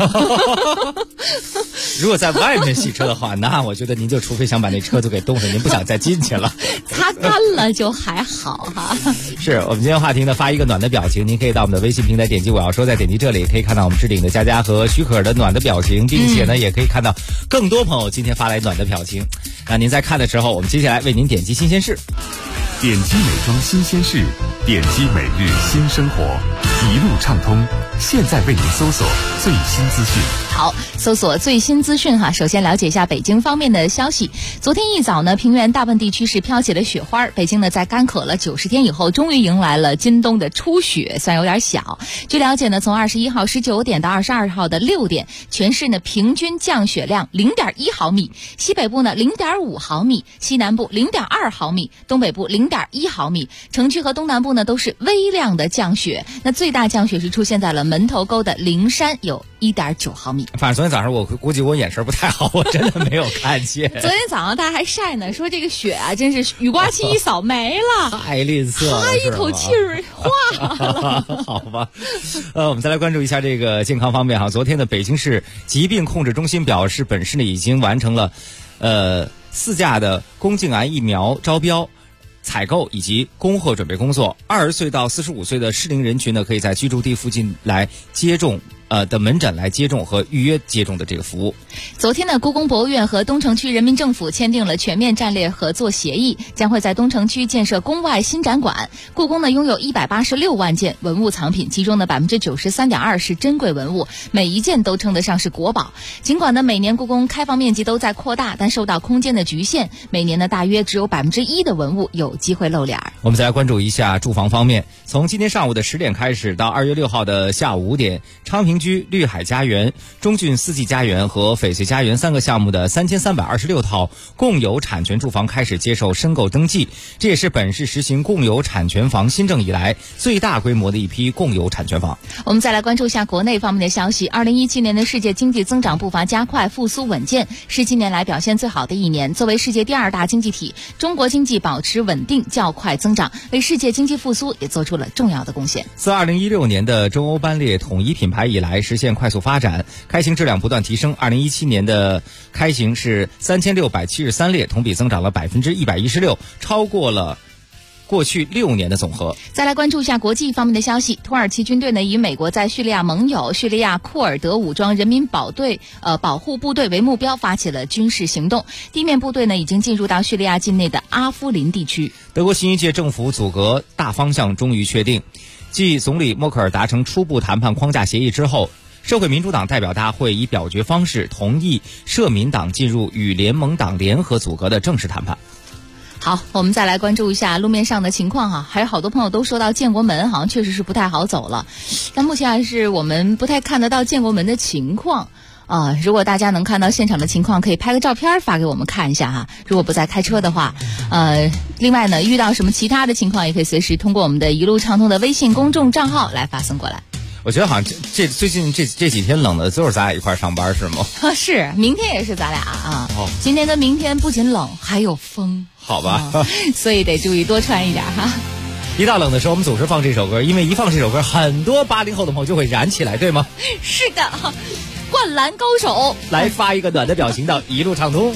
如果在外面洗车的话，那我觉得您就除非想把那车子给冻上，您不想再进去了。 擦干了就还好哈。 是我们今天话题呢，发一个暖的表情，您可以到我们的微信平台点击我要说，再点击这里可以看到我们置顶的佳佳和许可的暖的表情，并且呢也可以看到更多朋友今天发来暖的表情。那您在看的时候，我们接下来为您点击新鲜事， 点击美妆新鲜事，点击每日新生活，一路畅通。现在为您搜索最新资讯。 好，搜索最新资讯哈。首先了解一下北京方面的消息。昨天一早呢，平原大部分地区是飘起了雪花。北京呢，在干渴了90天以后，终于迎来了今冬的初雪，虽然有点小。据了解呢，从21号19点到22号的6点，全市呢平均降雪量0.1毫米，西北部呢0.5毫米，西南部0.2毫米，东北部0.1毫米。城区和东南部呢都是微量的降雪。那最大降雪是出现在了门头沟的灵山，有1.9毫米。 反正昨天早上我估计我眼神不太好，我真的没有看见。 昨天早上大家还晒呢，说这个雪啊，真是雨刮器一扫没了， 太吝啬了， 他一口气儿化了。 好吧，我们再来关注一下这个健康方面哈。昨天的北京市疾病控制中心表示，本市呢已经完成了4价的宫颈癌疫苗招标、采购以及供货准备工作。20岁到45岁的适龄人群呢，可以在居住地附近来接种的门诊来接种和预约接种的这个服务。 昨天呢，故宫博物院和东城区人民政府签订了全面战略合作协议，将会在东城区建设宫外新展馆。故宫呢拥有186万件文物藏品，其中呢93.2%是珍贵文物，每一件都称得上是国宝。尽管呢每年故宫开放面积都在扩大，但受到空间的局限，每年呢大约只有1%的文物有机会露脸。 我们再来关注一下住房方面，从今天上午的10点开始到2月6号的下午5点，昌平居、绿海家园、中郡四季家园和翡翠家园3个项目的3326套共有产权住房开始接受申购登记，这也是本市实行共有产权房新政以来最大规模的一批共有产权房。 我们再来关注一下国内方面的消息。2017年的世界经济增长步伐加快，复苏稳健，是近年来表现最好的一年。作为世界第2大经济体，中国经济保持稳定较快增长，为世界经济复苏也做出了重要的贡献。 自2016年的中欧班列统一品牌以来，实现快速发展，开行质量不断提升。2017年的开行是3673列，同比增长了116%，超过了过去6年的总和。 再来关注一下国际方面的消息。土耳其军队呢以美国在叙利亚盟友叙利亚库尔德武装人民保护部队为目标，发起了军事行动。地面部队呢已经进入到叙利亚境内的阿夫林地区。 德国新一届政府组阁大方向终于确定，继总理默克尔达成初步谈判框架协议之后，社会民主党代表大会以表决方式同意社民党进入与联盟党联合组阁的正式谈判。 好，我们再来关注一下路面上的情况哈。还有好多朋友都说到建国门好像确实是不太好走了，但目前还是我们不太看得到建国门的情况如果大家能看到现场的情况，可以拍个照片发给我们看一下哈。如果不在开车的话，另外呢，遇到什么其他的情况，也可以随时通过我们的一路畅通的微信公众账号来发送过来。 我觉得好像最近这几天冷的就是咱俩一块上班是吗？ 是，明天也是咱俩今天跟明天不仅冷还有风， 好吧所以得注意多穿一点哈。 一到冷的时候我们总是放这首歌，因为一放这首歌很多80后的朋友就会燃起来，对吗？ 是的，灌篮高手， 来发一个暖的表情到一路畅通。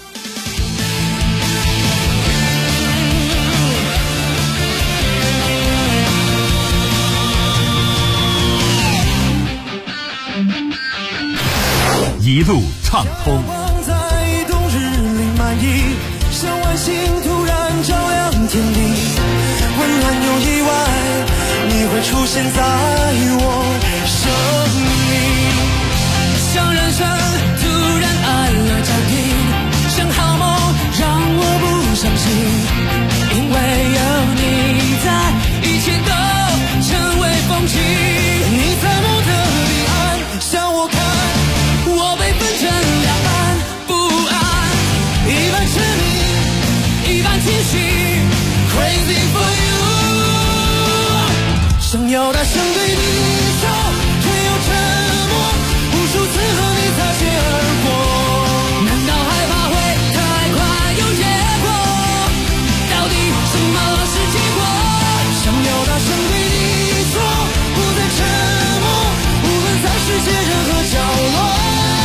一路畅通。 在冬日里漫溢，像晚星突然照亮天地，温暖又意外，你会出现在我生命，像人生突然按了暂停，像好梦让我不相信，因为有你在，一切都成为风景。你在梦的彼岸向我看，我被分成两半，不安，一半痴迷，一半清醒 ，Crazy for you， 想要大声对你说，却又沉默，无数次和你擦肩而过，难道害怕会太快有结果？到底什么是结果？想要大声对你说，不再沉默，无论在世界任何角落。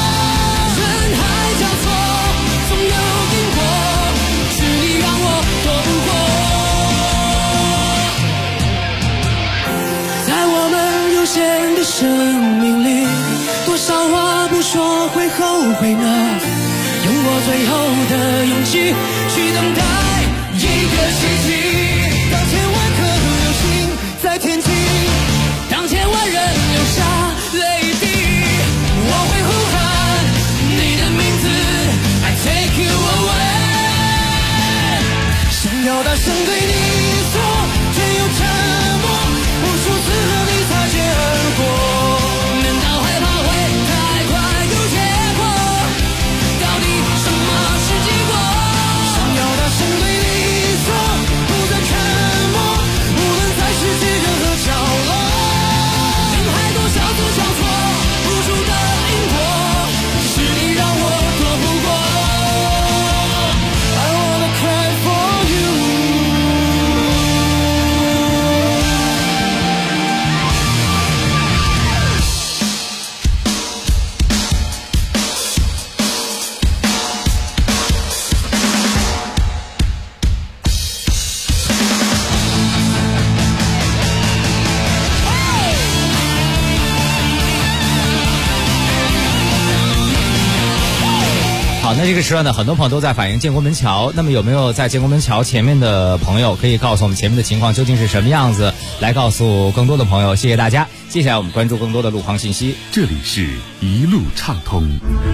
生命里多少话不说会后悔呢？用我最后的勇气去等待一个奇迹。当千万颗流星在天际，当千万人流下泪滴，我会呼喊你的名字 I take you away， 想要大声对你说，却又沉默，无数次和你擦肩而过。世界任何角落，人海多少次交错。 好，那这个时段呢，很多朋友都在反映建国门桥。那么有没有在建国门桥前面的朋友可以告诉我们前面的情况究竟是什么样子，来告诉更多的朋友？谢谢大家。接下来我们关注更多的路况信息。 这里是一路畅通。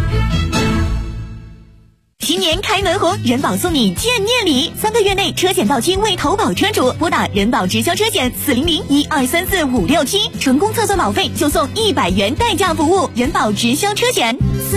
新年开门红，人保送你见面礼，3个月内车险到期未投保车主，拨打人保直销车险400-1234567，纯公测算保费就送100元代驾服务。人保直销车险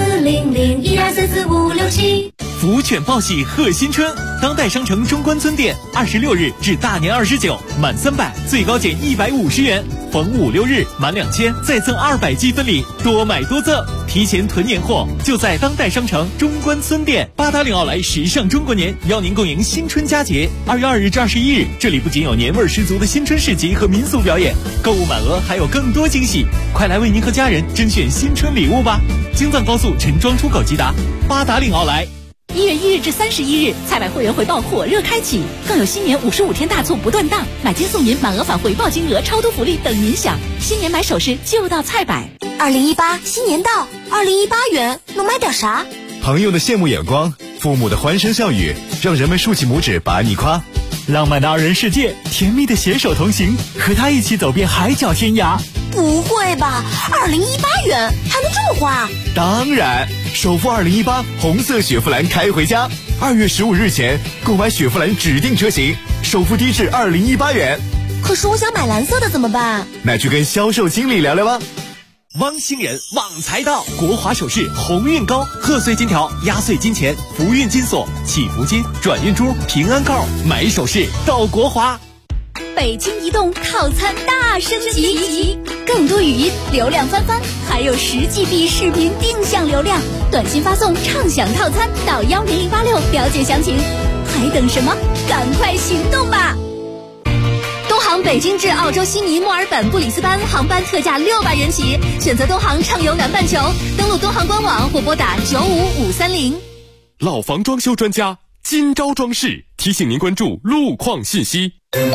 400-1234567。 福犬报喜贺新春，当代商城中关村店26日至大年29，满300最高减150元，逢5、6日满2000再赠200积分礼，多买多赠。提前囤年货，就在当代商城中关村店。八达岭奥莱时尚中国年邀您共迎新春佳节。2月2日至21日，这里不仅有年味十足的新春市集和民俗表演，购物满额还有更多惊喜，快来为您和家人甄选新春礼物吧！京藏高速陈庄出口直达八达岭奥莱。 1月1日至31日，菜百会员回报火热开启，更有新年55天大促不断档，买金送银，满额返回报金额，超多福利等您享。新年买首饰就到菜百。 2018新年到，2018元能买点啥？ 朋友的羡慕眼光，父母的欢声笑语，让人们竖起拇指把你夸。 浪漫的2人世界，甜蜜的携手同行，和他一起走遍海角天涯。 不会吧，2018元还能这么花？ 当然，首付2018红色雪佛兰开回家，2月15日前购买雪佛兰指定车型，首付低至2018元。 可是我想买蓝色的怎么办？ 那去跟销售经理聊聊吧。 汪星人旺财到，国华首饰鸿运高，贺岁金条、压岁金钱、福运金锁、祈福金、转运珠、平安扣，买首饰到国华。 北京移动套餐大升级，更多语音流量翻番，还有10GB 视频定向流量，短信发送畅享套餐到10086了解详情。还等什么？赶快行动吧！东航北京至澳洲悉尼、墨尔本、布里斯班航班特价600元起，选择东航畅游南半球，登录东航官网或拨打95530。 老房装修专家今朝装饰提醒您关注路况信息。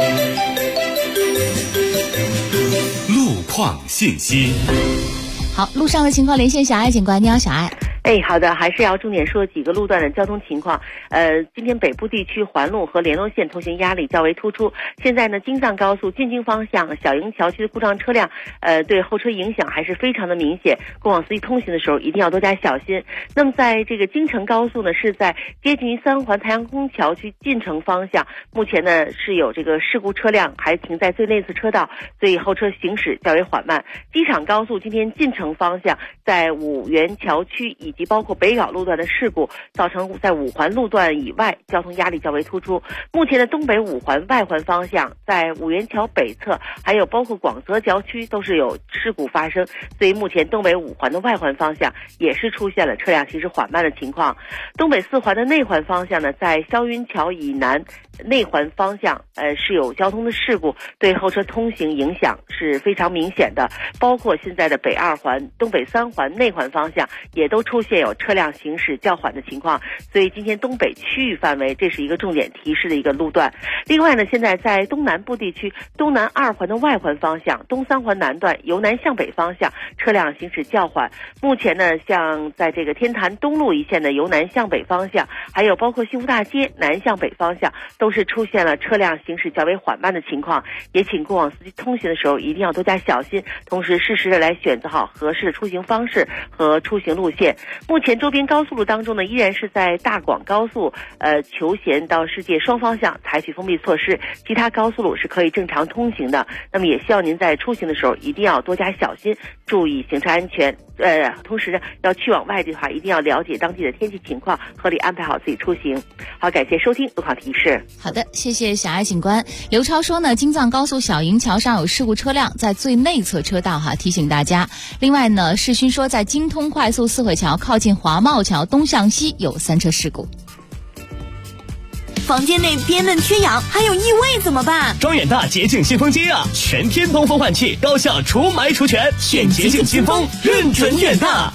路况信息。 好，路上的情况连线小爱警官。你好，小爱。 好的，还是要重点说几个路段的交通情况。今天北部地区环路和联络线通行压力较为突出。现在呢，京藏高速进京方向小营桥区的故障车辆，对后车影响还是非常的明显。过往司机通行的时候一定要多加小心。那么在这个京承高速呢，是在接近于3环太阳宫桥区进城方向，目前呢是有这个事故车辆还停在最内侧车道，所以后车行驶较为缓慢。机场高速今天进城方向在五原桥区以及包括北碖路段的事故，造成在5环路段以外交通压力较为突出。目前的东北5环外环方向，在五原桥北侧还有包括广泽桥区都是有事故发生，所以目前东北5环的外环方向也是出现了车辆行驶缓慢的情况。东北4环的内环方向呢，在霄云桥以南内环方向是有交通的事故，对后车通行影响是非常明显的。包括现在的北2环、东北3环内环方向也都出现有车辆行驶较缓的情况，所以今天东北区域范围这是一个重点提示的一个路段。另外呢，现在在东南部地区东南2环的外环方向、东3环南段由南向北方向车辆行驶较缓。目前呢，像在这个天坛东路一线的由南向北方向，还有包括幸福大街南向北方向都是出现了车辆行驶较为缓慢的情况，也请过往司机通行的时候一定要多加小心，同时适时的来选择好合适的出行方式和出行路线。目前周边高速路当中呢，依然是在大广高速求贤到世界双方向采取封闭措施，其他高速路是可以正常通行的。那么也希望您在出行的时候一定要多加小心，注意行车安全。同时呢，要去往外地的话，一定要了解当地的天气情况，合理安排好自己出行。好，感谢收听路况提示。 好的，谢谢小爱警官。刘超说呢，京藏高速小营桥上有事故车辆在最内侧车道提醒大家。另外呢，世勋说在京通快速四惠桥靠近华茂桥东向西有3车事故。 房间内憋闷缺氧还有异味怎么办？ 装远大洁净新风机啊，全天通风换气，高效除霾除醛，选洁净新风，认准远大。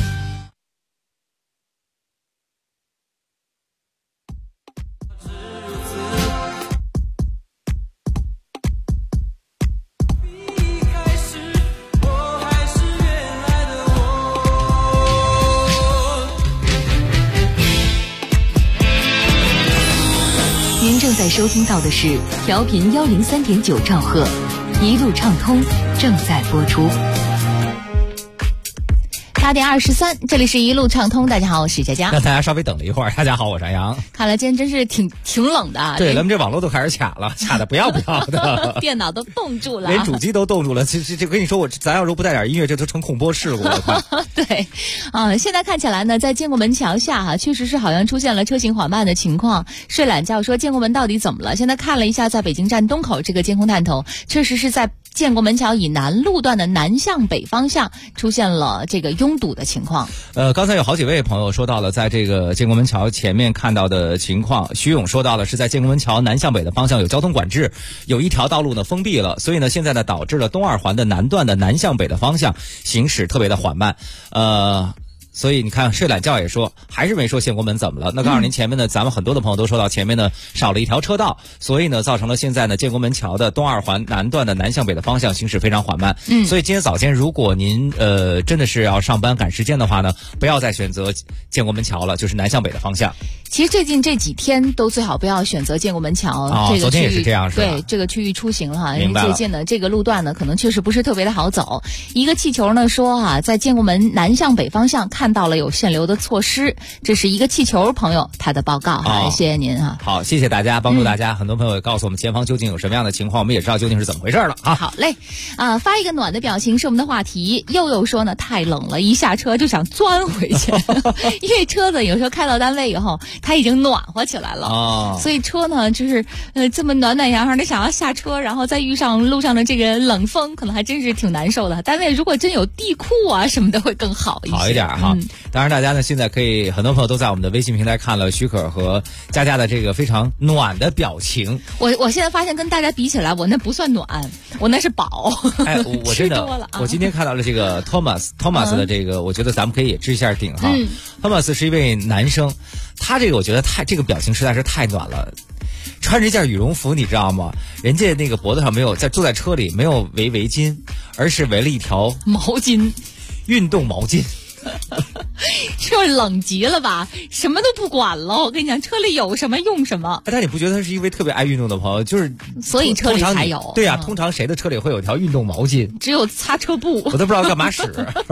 在收听到的是调频103.9兆赫，一路畅通正在播出。 8点23，这里是一路畅通。大家好，我是佳佳。 让大家稍微等了一会儿。大家好，我是安阳。 看来今天真是挺冷的啊。 对，咱们这网络都开始卡了，卡的不要的。 电脑都冻住了， 连主机都冻住了。这跟你说，咱要是不带点音乐，这都成恐怖事故了。 对，现在看起来呢，在建国门桥下确实是好像出现了车行缓慢的情况。睡懒觉说建国门到底怎么了？现在看了一下，在北京站东口这个监控探头，确实是在建国门桥以南路段的南向北方向出现了这个拥堵的情况。 刚才有好几位朋友说到了在这个建国门桥前面看到的情况。徐勇说到了是在建国门桥南向北的方向有交通管制，有一条道路呢封闭了，所以呢现在呢导致了东二环的南段的南向北的方向行驶特别的缓慢。所以你看睡懒觉也说还是没说建国门怎么了。那告诉您前面呢咱们很多的朋友都说到前面呢少了一条车道，所以呢造成了现在呢建国门桥的东二环南段的南向北的方向行驶非常缓慢。所以今天早间如果您真的是要上班赶时间的话呢，不要再选择建国门桥了，就是南向北的方向。 其实最近这几天都最好不要选择建国门桥这个区域。 昨天也是这样是吧？ 对，这个区域出行哈，因为最近呢这个路段呢可能确实不是特别的好走。一个气球呢说在建国门南向北方向看到了有限流的措施，这是一个气球朋友他的报告谢谢您好，谢谢大家，帮助大家。很多朋友也告诉我们前方究竟有什么样的情况，我们也知道究竟是怎么回事了啊。 好嘞，发一个暖的表情是我们的话题。又说呢太冷了，一下车就想钻回去，因为车子有时候开到单位以后，它已经暖和起来了所以车呢就是这么暖洋洋的想要下车，然后再遇上路上的这个冷风，可能还真是挺难受的。单位如果真有地库什么的会更好一点哈。当然大家呢现在可以，很多朋友都在我们的微信平台看了许可和佳佳的这个非常暖的表情。 我现在发现跟大家比起来，我那不算暖，我那是饱。 我真的我今天看到了这个 Thomas 的这个我觉得咱们可以也支一下顶哈。Thomas 是一位男生，他这个我觉得这个表情实在是太暖了。穿着一件羽绒服你知道吗？人家那个脖子上没有坐在车里没有围巾，而是围了一条毛巾， 运动毛巾。 这冷极了吧，什么都不管了。我跟你讲，车里有什么用什么。 但你不觉得他是一位特别爱运动的朋友？就是所以车里才有。 对通常谁的车里会有一条运动毛巾？ 只有擦车布， 我都不知道干嘛使。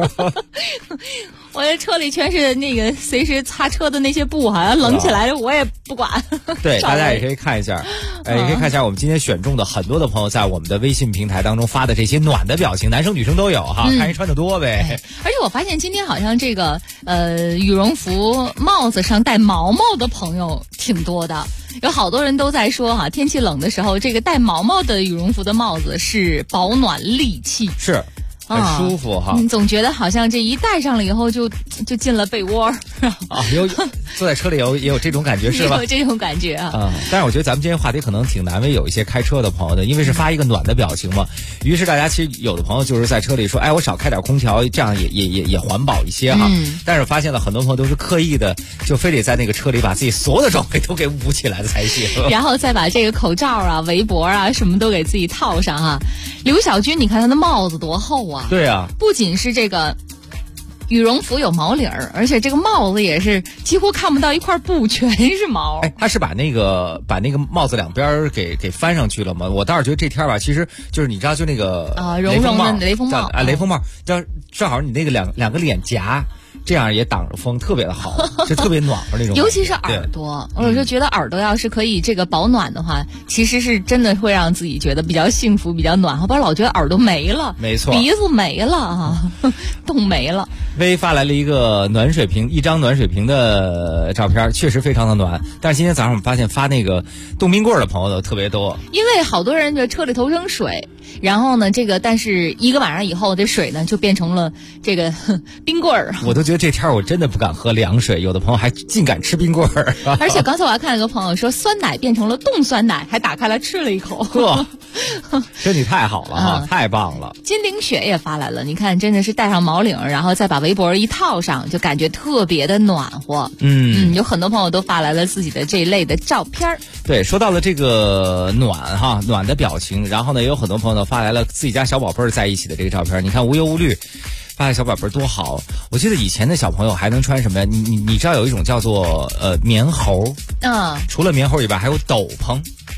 我的车里全是那个随时擦车的那些布冷起来我也不管。 对，大家也可以看一下，也可以看一下我们今天选中的很多的朋友在我们的微信平台当中发的这些暖的表情，男生女生都有看人穿的多呗。 而且我发现今天好像这个羽绒服帽子上带毛毛的朋友挺多的，有好多人都在说天气冷的时候，这个带毛毛的羽绒服的帽子是保暖利器， 是很舒服你总觉得好像这一戴上了以后就进了被窝有坐在车里也有这种感觉是吧？ 有这种感觉但是我觉得咱们今天话题可能挺难为有一些开车的朋友的，因为是发一个暖的表情嘛。于是大家其实有的朋友就是在车里说，我少开点空调，这样也环保一些但是发现了很多朋友都是刻意的，就非得在那个车里把自己所有的装备都给捂起来的才行， 然后再把这个口罩围脖什么都给自己套上刘小军，你看他的帽子多厚对不仅是这个羽绒服有毛领儿，而且这个帽子也是几乎看不到一块布，全是毛。 他是把那个帽子两边给翻上去了吗？我倒是觉得这天吧，其实就是你知道，就那个绒绒的雷锋帽雷锋帽，正好你那个两个脸颊。这样也挡着风，特别的好，就特别暖和那种。 尤其是耳朵，我有时候觉得耳朵要是可以这个保暖的话，其实是真的会让自己觉得比较幸福、比较暖和。不然老觉得耳朵没了， 没错， 鼻子没了冻没了。 微发来了一张暖水瓶的照片，确实非常的暖。但是今天早上我们发现发那个冻冰棍的朋友的特别多， 因为好多人就车里头扔水。然后呢，但是一个晚上以后，这水呢就变成了这个冰棍儿。 我都觉得这天我真的不敢喝凉水，有的朋友还尽敢吃冰棍儿。 而且刚才我还看了一个朋友说，酸奶变成了冻酸奶，还打开来吃了一口。 身体太好了太棒了。 金陵雪也发来了，你看真的是戴上毛领，然后再把围脖一套上，就感觉特别的暖和。有很多朋友都发来了自己的这一类的照片。 对，说到了这个暖的表情，然后呢，也有很多朋友发来了自己家小宝贝儿在一起的这个照片。你看无忧无虑发的小宝贝儿多好。我记得以前的小朋友还能穿什么呀？你知道有一种叫做棉猴，除了棉猴以外还有斗篷。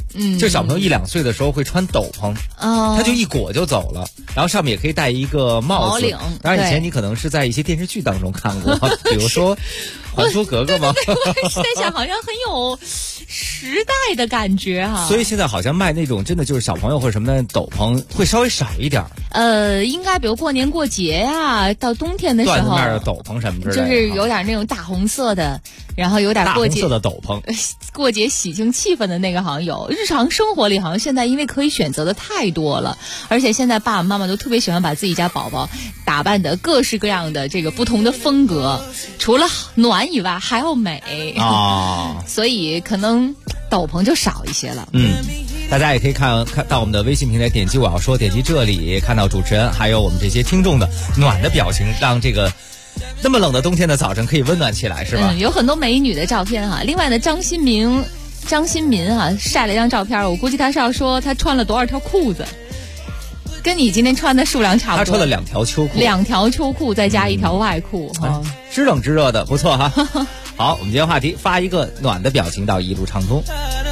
就小朋友1、2岁的时候会穿斗篷，他就一裹就走了，然后上面也可以戴一个帽子。当然以前你可能是在一些电视剧当中看过，比如说《还珠格格》吗？ 我是在想，好像很有时代的感觉哈。 所以现在好像卖那种真的就是小朋友或者什么的斗篷会稍微少一点。 应该比如过年过节呀，到冬天的时候， 缎子面的斗篷什么之类的， 就是有点那种大红色的，然后有点过节大红色的斗篷， 过节喜庆气氛的那个好像有。日常生活里好像现在因为可以选择的太多了，而且现在爸爸妈妈都特别喜欢把自己家宝宝打扮的各式各样的这个不同的风格，除了暖以外还要美啊，所以可能斗篷就少一些了。 大家也可以看到我们的微信平台，点击我要说，点击这里看到主持人还有我们这些听众的暖的表情，让这个那么冷的冬天的早晨可以温暖起来，是吧？ 有很多美女的照片哈。另外呢，张新民晒了一张照片，我估计他是要说他穿了多少条裤子，跟你今天穿的数量差不多。 他穿了2条秋裤 ，2条秋裤再加1条外裤， 知冷知热的，不错哈。好，我们今天话题发一个暖的表情到一路畅通。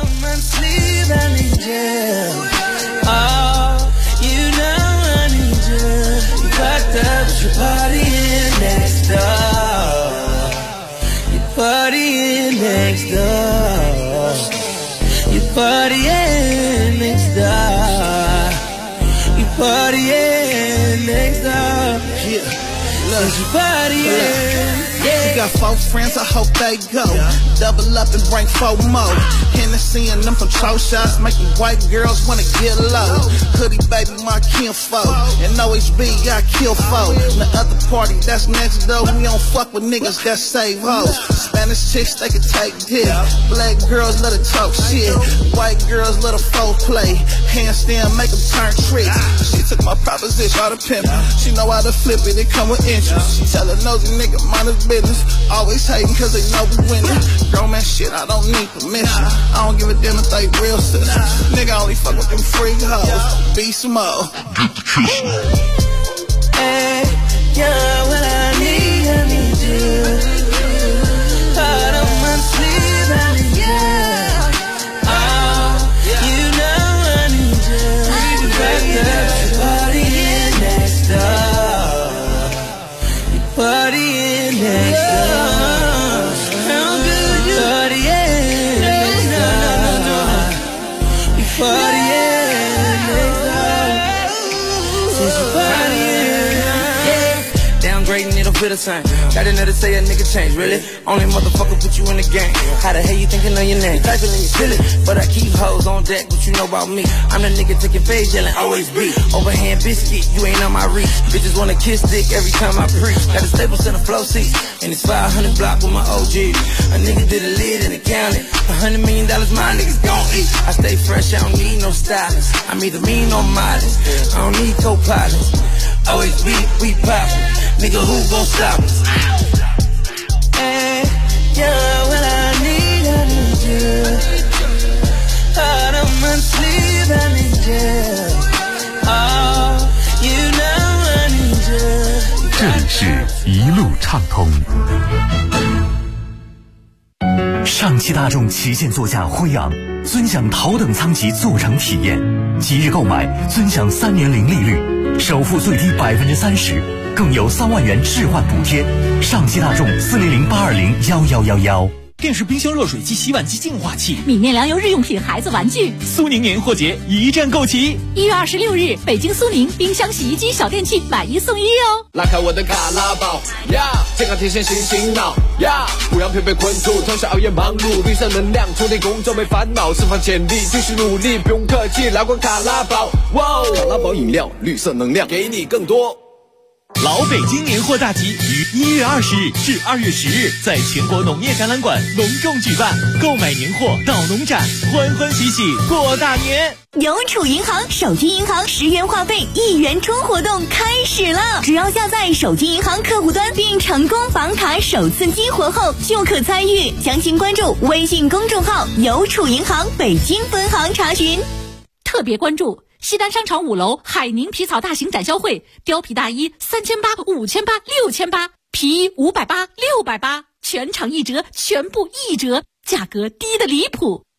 She got 4 friends, I hope they go. Double up and bring 4 more. Hennessy and them control shots make the white girls wanna get low. Hoodie baby, my kinfolk. And OHB, I kill folk. The other party that's next door, we don't fuck with niggas that save hoes. Spanish chicks, they can take dick. Black girls let her talk shit. White girls let her foreplay. Handstand, make them turn tricks. She took my proposition, all the pimpin'. She know how to flip it, it come with interest. She tell a nosy nigga, mind his business. Always hating cause they know we winning. Grown man shit, I don't need permission. I don't give a damn if they real sisters. Nigga only fuck with them freak hoes. Be small. Hey, yeah, what I need you. Hard on my sleeve, I need you. Oh, you know I need you. Back up, your body in next door. Your body in next door. How good you body in next door. Your body in next door. Since your body in, downgrading it'll feel the same. Got another say a nigga change, really? Only motherfucker put you in the game. How the hell you thinking of your name? Typing in your silly, but I keep hoes on deck. What you know about me? I'm the nigga taking phase, yelling always be. Overhand biscuit, you ain't on my reach. Bitches wanna kiss dick every time I preach. Got a Staples in the flow seat, and it's 500 block with my OG. A nigga did a lid and it counted. $100 million, my niggas gon' eat. I stay fresh, I don't need no stylist. I'm either mean or modest. I don't need co-pilots. Always be, we poppin'. Nigga, who gon' stop us? Hey, yeah, what I need you. Hard on my sleeve, I need you. Oh, you know I need you. 这里是一路畅通。上汽大众旗舰座驾辉昂，尊享头等舱级座乘体验，即日购买尊享3年零利率，首付最低30%，更有3万元置换补贴。上汽大众40082011111。 电视、冰箱、热水机、洗碗机、净化器、 米面粮油日用品、孩子玩具。 苏宁年货节一站购齐。 1月26日，北京苏宁冰箱、洗衣机、小电器买1送1哦！ 拉开我的卡拉宝呀，健康提神醒醒脑呀，不让疲惫困住，通宵熬夜忙碌，绿色能量充电工作没烦恼，释放潜力继续努力，不用客气，来罐卡拉宝，哇！卡拉宝饮料，绿色能量，给你更多。 老北京年货大集于1月20日至2月10日在全国农业展览馆隆重举办，购买年货到农展，欢欢喜喜过大年。 邮储银行手机银行10元话费1元充活动开始了，只要下载手机银行客户端并成功绑卡首次激活后就可参与，详情关注微信公众号邮储银行北京分行查询。 特别关注西单商场5楼海宁皮草大型展销会，貂皮大衣3800、5800、6800，皮衣580、680，全场1折，全部1折，价格低得离谱。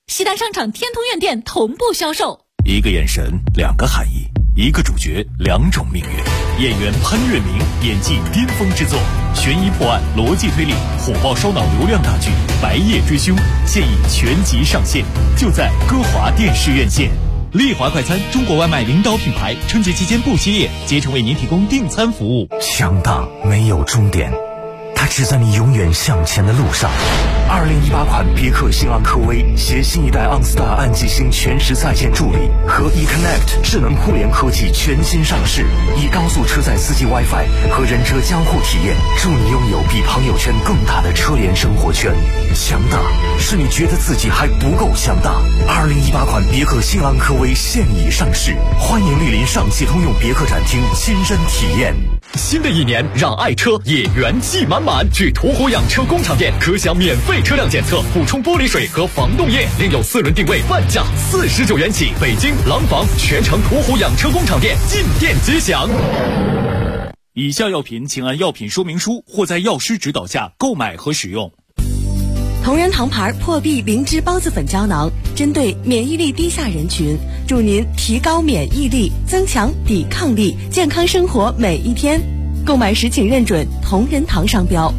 西单商场天通苑店同步销售。 一个眼神，两个含义；一个主角，两种命运。演员潘粤明演技巅峰之作，悬疑破案、逻辑推理，火爆烧脑流量大剧《白夜追凶》现已全集上线，就在歌华电视院线。丽华快餐，中国外卖领导品牌，春节期间不歇业，竭诚为您提供订餐服务。 强大没有终点，它只在你永远向前的路上。2018款别克新昂科威携新一代 OnStar 暗极星全时在线助理和 eConnect 智能互联科技全新上市，以高速车载司机 WiFi 和人车交互体验，助你拥有比朋友圈更大的车联生活圈。强大是你觉得自己还不够强大。2018款别克新昂科威现已上市，欢迎莅临上汽通用别克展厅亲身体验。 新的一年，让爱车也元气满满。去途虎养车工厂店，可享免费车辆检测、补充玻璃水和防冻液，另有4轮定位半价49元起。北京廊坊全城途虎养车工厂店进店即享。 以下药品请按药品说明书或在药师指导下购买和使用。 同仁堂牌破壁灵芝孢子粉胶囊，针对免疫力低下人群，助您提高免疫力，增强抵抗力，健康生活每一天。购买时请认准同仁堂商标。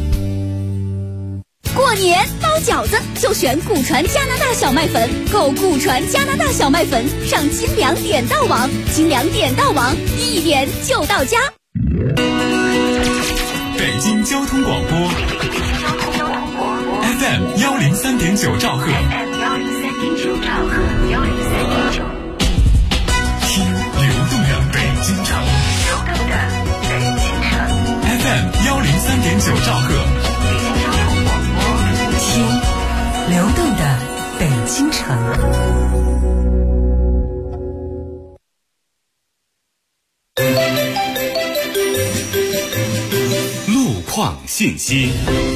过年包饺子就选古传加拿大小麦粉，购古传加拿大小麦粉上金粮点到网，金粮点到网一点就到家。 北京交通广播 FM 103.9兆赫，听流动的北京城，FM 103.9兆赫， 听流动的北京城。 路况信息。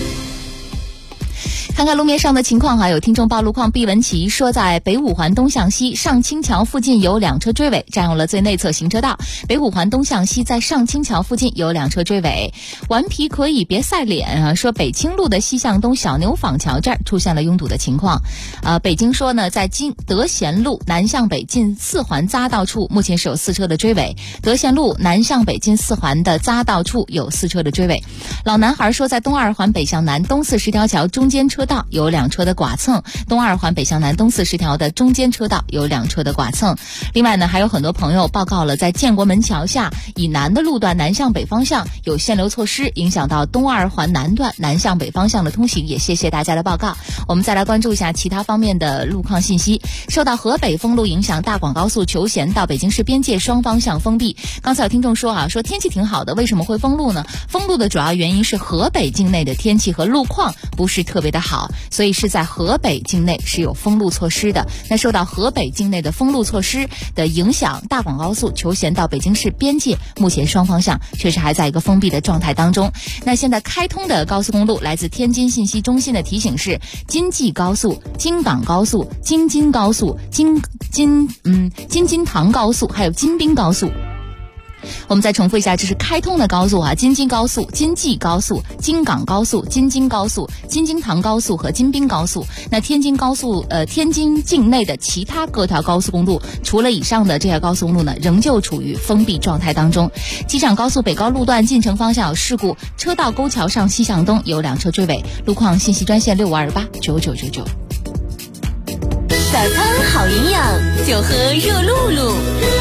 看看路面上的情况哈，有听众报路况，毕文琪说在北五环东向西上清桥附近有2车追尾，占用了最内侧行车道。北五环东向西在上清桥附近有2车追尾。顽皮可以别晒脸啊，说北京路的西向东小牛坊桥这儿出现了拥堵的情况。北京说呢，在德贤路南向北近4环匝道处目前是有4车的追尾。德贤路南向北近4环的匝道处有4车的追尾。老男孩说在东2环北向南东4十条桥中间车道有2车的剐蹭，东2环北向南东4十条的中间车道有2车的剐蹭。另外呢，还有很多朋友报告了在建国门桥下以南的路段南向北方向有限流措施，影响到东2环南段南向北方向的通行，也谢谢大家的报告。我们再来关注一下其他方面的路况信息。受到河北封路影响，大广高速求贤到北京市边界双方向封闭。刚才有听众说说天气挺好的，为什么会封路呢？封路的主要原因是河北境内的天气和路况不是特别的好，所以是在河北境内是有封路措施的。那受到河北境内的封路措施的影响，大广高速求贤到北京市边界目前双方向确实还在一个封闭的状态当中。那现在开通的高速公路，来自天津信息中心的提醒是京济高速、京港高速、京津高速、京津塘高速还有京滨高速。我们再重复一下，这是开通的高速京津高速、京济高速、京港高速、京津高速、京津塘高速和京滨高速。那天津高速天津境内的其他各条高速公路，除了以上的这条高速公路呢，仍旧处于封闭状态当中。机场高速北高路段进城方向有事故，车道沟桥上西向东有2车追尾。路况信息专线65289999。 早餐好营养，就喝热露露。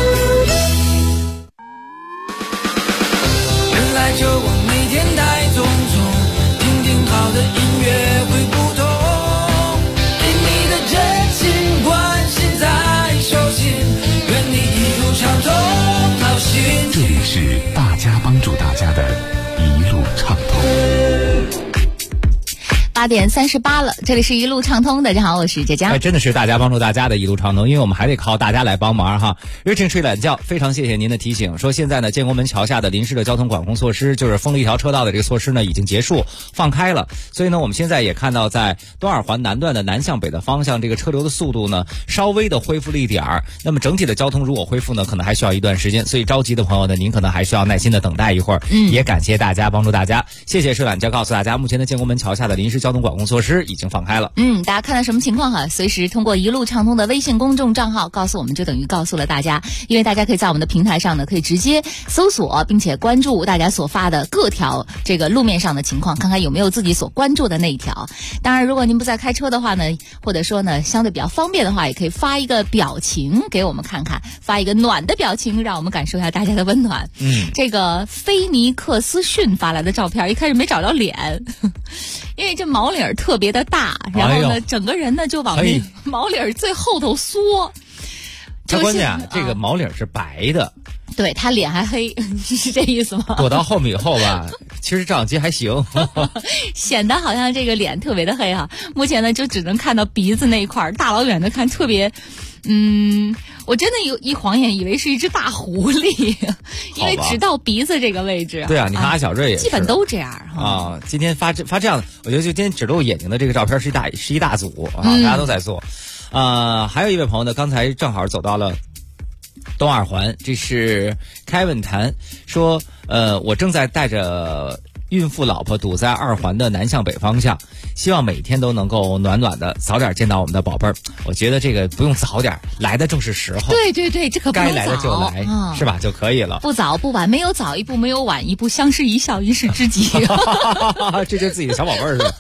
来就往每天带种种，听听好的音乐会不同，对你的真心关心在手心，愿你一路畅通好心情。 这里是大家帮助大家的一路畅通。 8点38了，这里是一路畅通的，大家好，我是佳佳。 真的是大家帮助大家的一路畅通，因为我们还得靠大家来帮忙哈。热情睡懒觉，非常谢谢您的提醒。说现在呢，建国门桥下的临时的交通管控措施，就是封了一条车道的这个措施呢，已经结束，放开了。所以呢，我们现在也看到，在东2环南段的南向北的方向，这个车流的速度呢，稍微的恢复了一点儿。那么整体的交通如果恢复呢，可能还需要一段时间。所以着急的朋友呢，您可能还需要耐心的等待一会儿。也感谢大家帮助大家，谢谢睡懒觉告诉大家，目前的建国门桥下的临时交交通管控措施已经放开了。 大家看到什么情况哈？随时通过一路畅通的微信公众账号告诉我们，就等于告诉了大家。因为大家可以在我们的平台上呢，可以直接搜索并且关注大家所发的各条这个路面上的情况，看看有没有自己所关注的那一条。当然，如果您不在开车的话呢，或者说呢相对比较方便的话，也可以发一个表情给我们看看，发一个暖的表情，让我们感受一下大家的温暖。这个菲尼克斯逊发来的照片，一开始没找着脸，因为这毛领特别的大，然后呢，整个人呢就往那毛领最后头缩。 他关键这个毛领是白的， 对他脸还黑，是这意思吗？ 躲到后面以后吧，其实照相机还行， 显得好像这个脸特别的黑哈。目前呢，就只能看到鼻子那一块，大老远的看特别。我真的有一晃眼以为是一只大狐狸，因为直到鼻子这个位置。 对啊，你看阿小瑞也是基本都这样啊。今天发这样的，我觉得就今天只露眼睛的这个照片是一大组啊，大家都在做。还有一位朋友呢，刚才正好走到了东二环，这是 Kevin 谈说，我正在带着孕妇老婆堵在2环的南向北方向，希望每天都能够暖暖的，早点见到我们的宝贝儿。我觉得这个不用早点，来的正是时候。 对对对，这可不能早， 该来的就来，是吧？就可以了。 不早不晚，没有早一步，没有晚一步，相视一笑，一世知己。 这就是自己的小宝贝儿是吧？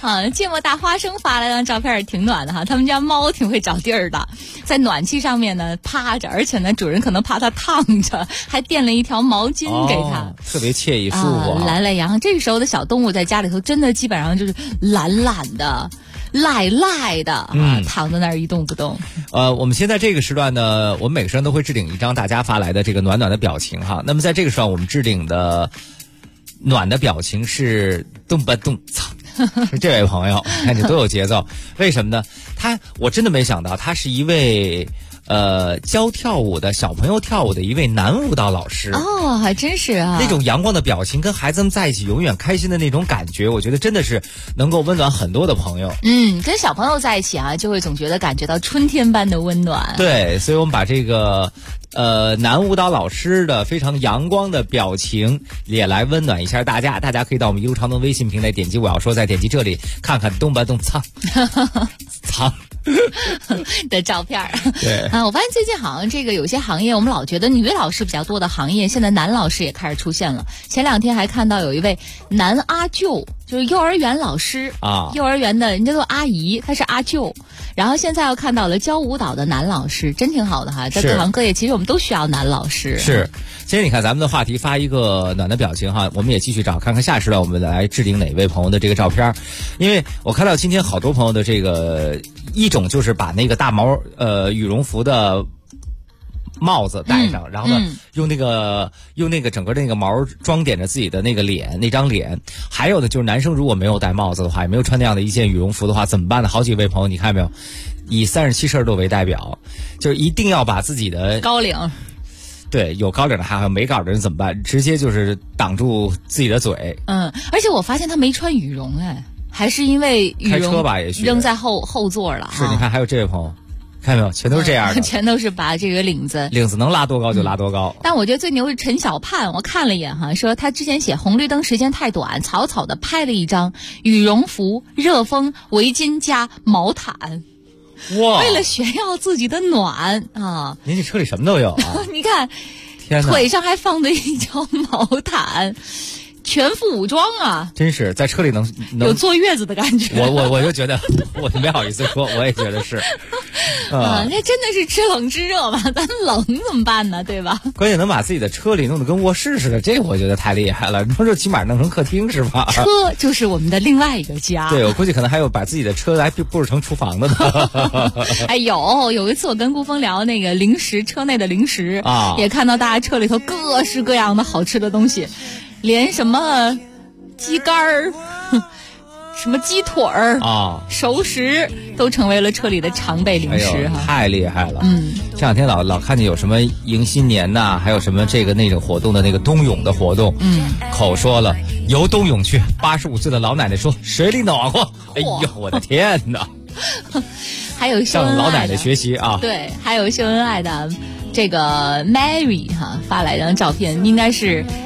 特别惬意舒服。 懒懒羊，这个时候的小动物在家里头真的基本上就是懒懒的。赖赖的躺在那儿一动不动。 我们现在这个时段呢，我们每个人都会置顶一张大家发来的这个暖暖的表情哈。那么在这个时段，我们置顶的暖的表情是动吧动操，是这位朋友，看你多有节奏。为什么呢？我真的没想到，他是一位教跳舞的小朋友跳舞的一位男舞蹈老师哦，还真是啊！ 那种阳光的表情，跟孩子们在一起永远开心的那种感觉，我觉得真的是能够温暖很多的朋友。 跟小朋友在一起啊，就会总觉得感觉到春天般的温暖。 对，所以我们把这个男舞蹈老师的非常阳光的表情也来温暖一下大家。大家可以到我们一路畅通微信平台点击我要说，再点击这里看看动吧动苍苍的照片。 对我发现最近好像这个有些行业，我们老觉得女老师比较多的行业，现在男老师也开始出现了。前2天还看到有一位男阿舅，就是幼儿园老师啊，幼儿园的人家都阿姨，他是阿舅。然后现在又看到了教舞蹈的男老师，真挺好的哈。在各行各业，其实我们都需要男老师。 是，其实你看咱们的话题发一个暖的表情哈，我们也继续找看看下时段我们来置顶哪位朋友的这个照片。因为我看到今天好多朋友的这个一种就是把那个大毛羽绒服的帽子戴上，然后呢用那个整个那个毛装点着自己的那个脸，那张脸。还有的就是男生如果没有戴帽子的话，也没有穿那样的一件羽绒服的话，怎么办呢？好几位朋友你看没有，以37摄氏度为代表，就是一定要把自己的高领， 对，有高领的还有没高领的人怎么办？直接就是挡住自己的嘴。 而且我发现他没穿羽绒还是因为羽绒开车吧也许扔在后座了。 是，你看还有这位朋友看到没有，全都是这样的， 全都是把这个领子能拉多高就拉多高。 但我觉得最牛是陈小盼，我看了一眼哈，说他之前写红绿灯时间太短，草草的拍了一张羽绒服、热风、围巾加毛毯。 哇！ 为了炫耀自己的暖啊！ 您这车里什么都有啊！ 你看， 天哪， 腿上还放着一条毛毯。全副武装啊！ 真是在车里能有坐月子的感觉。 我就觉得，我就没好意思说，我也觉得是。 那真的是知冷知热吧？咱冷怎么办呢？对吧？ 关键能把自己的车里弄得跟卧室似的，这我觉得太厉害了。你说这起码弄成客厅是吧？ 车就是我们的另外一个家。 对，我估计可能还有把自己的车来布置成厨房的呢。 哎，有一次我跟顾峰聊那个零食，车内的零食啊，也看到大家车里头各式各样的好吃的东西。连什么鸡肝儿、什么鸡腿儿啊、熟食都成为了车里的常备零食哈， 太厉害了。这2天老看见有什么迎新年呐，还有什么这个那种活动的那个冬泳的活动，口说了游冬泳去。85岁的老奶奶说水里暖和，哎呦我的天哪！ 还有向老奶奶学习啊， 对，还有秀恩爱的这个 Mary 哈发来张照片，应该是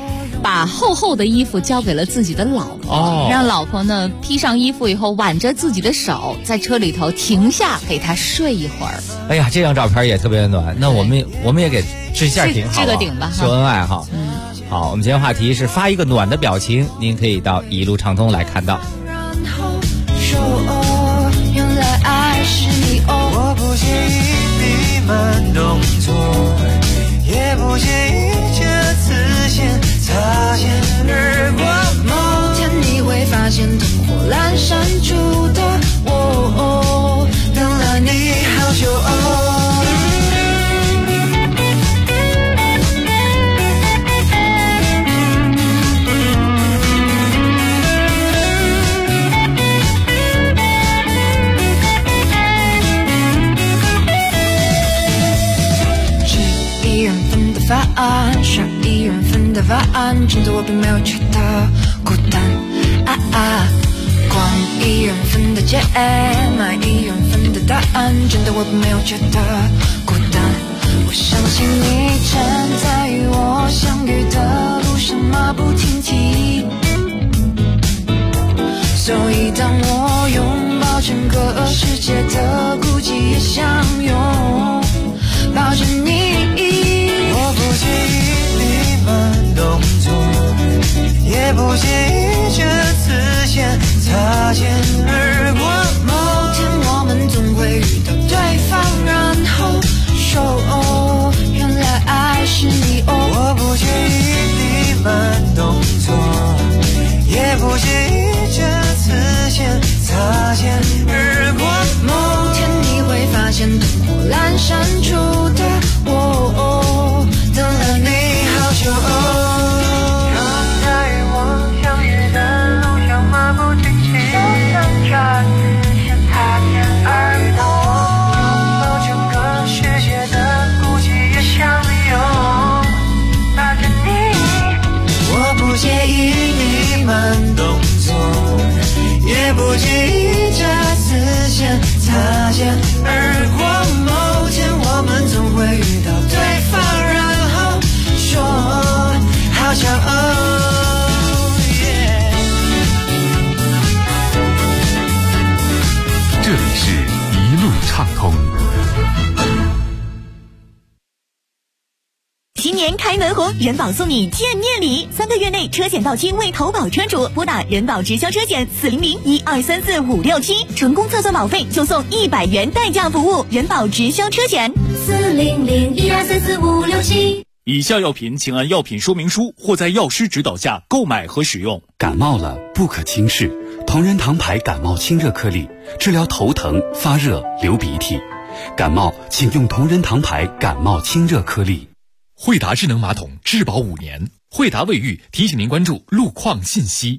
把厚厚的衣服交给了自己的老婆，让老婆呢披上衣服以后挽着自己的手，在车里头停下给他睡一会儿。 哎呀，这张照片也特别暖。那我们也给置一下顶，好吧？ 置个顶吧， 秀恩爱哈。好，我们今天话题是发一个暖的表情，您可以到一路畅通来看到。 原来爱是你我不介意你慢动作，也不介意这次先擦肩而过。某天你会发现灯火阑珊处的我，等了你好久12月份的晚安，真的我并没有觉得孤单逛1月份的街，买1月份的答案，真的我并没有觉得孤单。我相信你站在与我相遇的路上马不停蹄，所以当我拥抱整个世界的孤寂也相拥抱着你。我不介意你慢动作，也不介意这次先擦肩而过。某天我们总会遇到对方，然后说原来爱是你我不介意你慢动作，也不介意这次先擦肩而过。某天你会发现灯火阑珊处的我，等了你好久让在与我相遇的路上马不停蹄，就像这次先擦肩而过，拥抱整个世界的孤寂也相拥抱着你。我不介意你慢动作，也不介意这次先擦肩而过。某天我们总会遇到对方，然后说好骄傲。 这里是一路畅通。 新年开门红，人保送你见面礼，3个月内车险到期未投保车主，拨打人保直销车险400-1234-567，纯公测算保费就送100元代驾服务。人保直销车险 400-1234-567。 以下药品请按药品说明书或在药师指导下购买和使用。 感冒了不可轻视，同仁堂牌感冒清热颗粒，治疗头疼、发热、流鼻涕。感冒请用同仁堂牌感冒清热颗粒。 惠达智能马桶质保5年。惠达卫浴提醒您关注路况信息。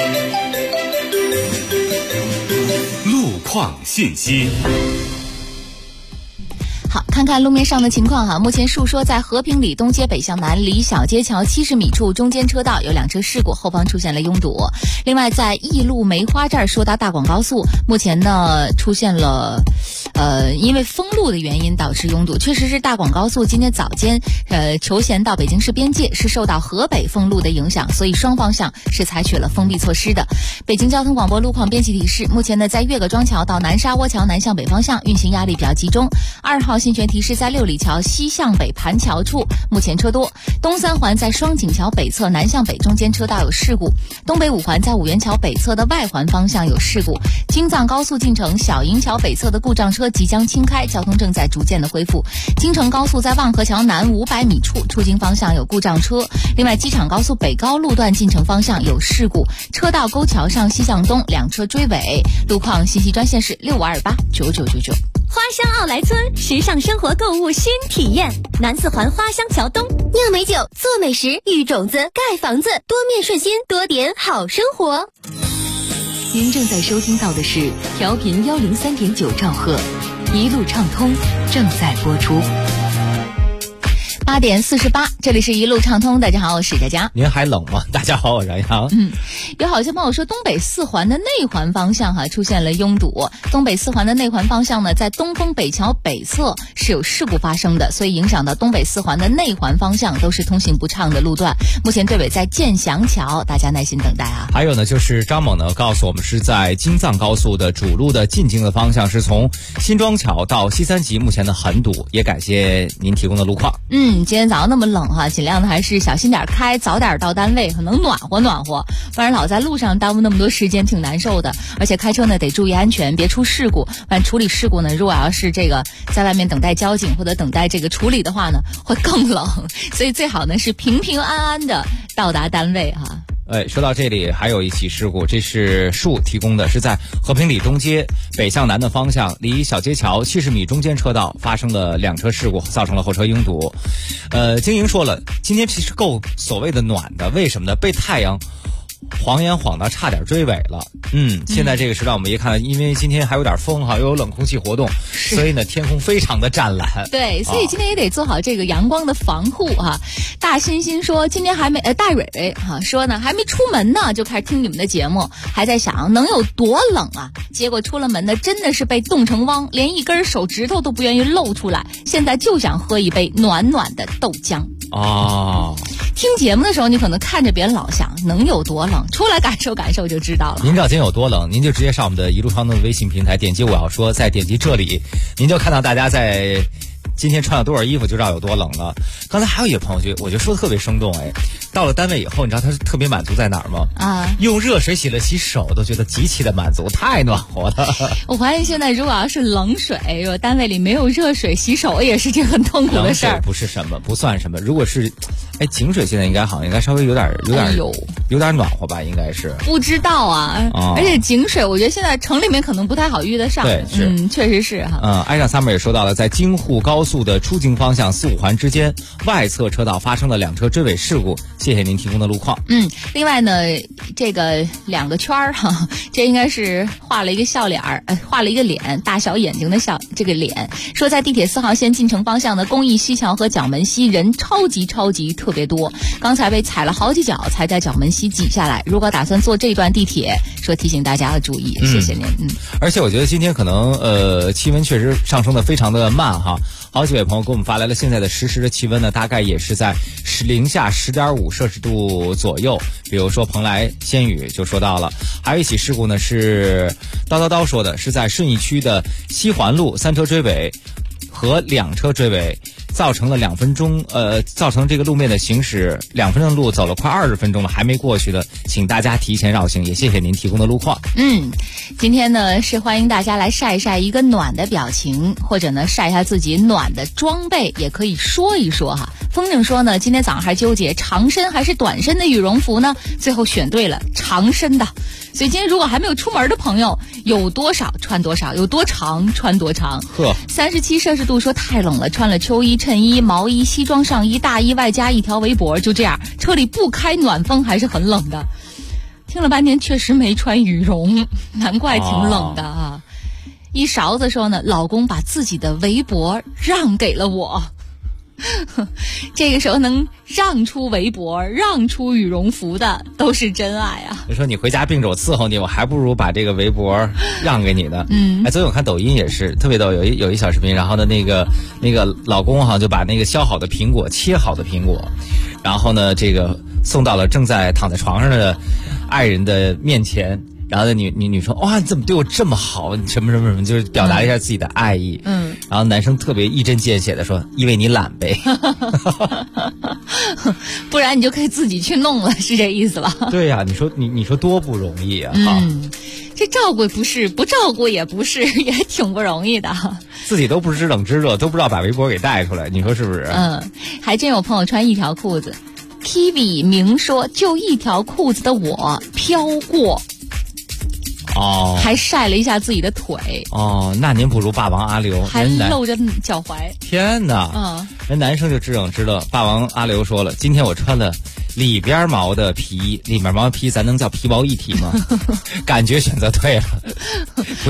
路况信息。 好，看看路面上的情况哈。目前述说在和平里东街北向南离小街桥70米处中间车道有2车事故，后方出现了拥堵。另外在义路梅花这儿说到大广高速，目前呢出现了因为封路的原因导致拥堵。确实是大广高速今天早间求贤到北京市边界是受到河北封路的影响，所以双方向是采取了封闭措施的。北京交通广播路况编辑提示，目前呢在岳各庄桥到南沙窝桥南向北方向运行压力比较集中。2号信权提示，在6里桥西向北盘桥处目前车多。东3环在双井桥北侧南向北中间车道有事故。东北5环在五元桥北侧的外环方向有事故。京藏高速进城小营桥北侧的故障车即将清开，交通正在逐渐的恢复。京承高速在望河桥南500米处出京方向有故障车。另外机场高速北高路段进城方向有事故，车道沟桥上西向东2车追尾。路况信息专线是65289999。 花乡奥莱村时尚生活购物新体验，南4环花乡桥东，酿美酒，做美食，育种子，盖房子，多面顺心，多点好生活。 您正在收听到的是调频103.9兆赫，一路畅通正在播出。 8点48，这里是一路畅通。大家好，我是佳佳。 您还冷吗？大家好，我是杨洋。 有好些朋友说东北4环的内环方向出现了拥堵。东北4环的内环方向呢，在东风北桥北侧是有事故发生的，所以影响到东北4环的内环方向都是通行不畅的路段。目前队尾在建祥桥，大家耐心等待啊。 还有呢，就是张某呢告诉我们，是在京藏高速的主路的进京的方向，是从新庄桥到西三旗，目前的很堵，也感谢您提供的路况。 今天早上那么冷尽量的还是小心点开，早点到单位，可能暖和暖和，不然老在路上耽误那么多时间，挺难受的。而且开车呢得注意安全，别出事故。不然处理事故呢，如果要是这个在外面等待交警或者等待这个处理的话呢，会更冷。所以最好呢是平平安安的到达单位哈。 说到这里还有一起事故，这是树提供的，是在和平里东街北向南的方向，离小街桥70米中间车道发生了2车事故，造成了后车拥堵。经营说了，今天其实够所谓的暖的，为什么呢？被太阳晃眼晃到差点追尾了。现在这个时段我们一看，因为今天还有点风又有冷空气活动，所以呢天空非常的湛蓝。 对，所以今天也得做好这个阳光的防护大欣欣说今天还没大蕊蕊说呢还没出门呢就开始听你们的节目，还在想能有多冷啊，结果出了门呢真的是被冻成汪，连一根手指头都不愿意露出来，现在就想喝一杯暖暖的豆浆。听节目的时候你可能看着别人老想能有多冷，出来感受感受就知道了。 您知道今天有多冷，您就直接上我们的一路畅通的微信平台，点击我要说，再点击这里，您就看到大家在今天穿了多少衣服，就知道有多冷了。刚才还有一个朋友我觉得说的特别生动，到了单位以后，你知道他是特别满足在哪儿吗？用热水洗了洗手都觉得极其的满足，太暖和了。 我发现现在如果要是冷水，如果单位里没有热水洗手，也是件很痛苦的事儿。 冷水不是什么，不算什么。如果是井水现在应该稍微有点暖和吧，应该是。 不知道而且井水我觉得现在城里面可能不太好遇得上。 对，是， 确实是艾尚Summer也说到了，在京沪高速的出京方向4、5环之间外侧车道发生了2车追尾事故，谢谢您提供的路况。 另外呢，这个2个圈儿这应该是画了一个笑脸画了一个脸，大小眼睛的这个脸，说在地铁4号线进城方向的公益西桥和角门西人超级特别多，刚才被踩了好几脚才在角门西挤下来，如果打算坐这段地铁，说提醒大家要注意，谢谢您。 而且我觉得今天可能气温确实上升的非常的慢好几位朋友给我们发来了现在的实时的气温呢，大概也是在零下10.5摄氏度左右。比如说蓬莱仙语就说到了，还有一起事故呢是叨说的，是在顺义区的西环路3车追尾和2车追尾，造成了2分钟，造成这个路面的行驶2分钟的路走了快20分钟了，还没过去的，请大家提前绕行，也谢谢您提供的路况。 今天呢是欢迎大家来晒一晒一个暖的表情，或者呢晒一下自己暖的装备，也可以说一说风筝说呢，今天早上还纠结长身还是短身的羽绒服呢，最后选对了长身的。所以今天如果还没有出门的朋友，有多少穿多少，有多长穿多长。37摄氏度说太冷了，穿了秋衣、衬衣、毛衣、西装上衣、大衣，外加一条围脖，就这样车里不开暖风还是很冷的。听了半天确实没穿羽绒，难怪挺冷的一勺子说呢，老公把自己的围脖让给了我。这个时候能让出围脖让出羽绒服的都是真爱就说你回家病着我伺候你，我还不如把这个围脖让给你呢。昨天我看抖音也是特别逗，有一小视频，然后呢那个老公就把那个削好的苹果切好的苹果，然后呢这个送到了正在躺在床上的爱人的面前，然后女生哇，你怎么对我这么好，你什么，就是表达一下自己的爱意。然后男生特别一针见血的说，因为你懒呗。 不然你就可以自己去弄了，是这意思吧？ 对呀，你说多不容易啊。 这照顾不是，不照顾也不是，也挺不容易的。 自己都不知冷知热，都不知道把围脖给带出来，你说是不是？ 还真有朋友穿一条裤子。Kiwi 明说，就一条裤子的我飘过。还晒了一下自己的腿。 那您不如霸王阿刘， 还露着脚踝。 天哪！人男生就知冷知热。霸王阿刘说了，今天我穿了里边毛的皮衣，里面毛的皮衣咱能叫皮毛一体吗？感觉选择对了。不用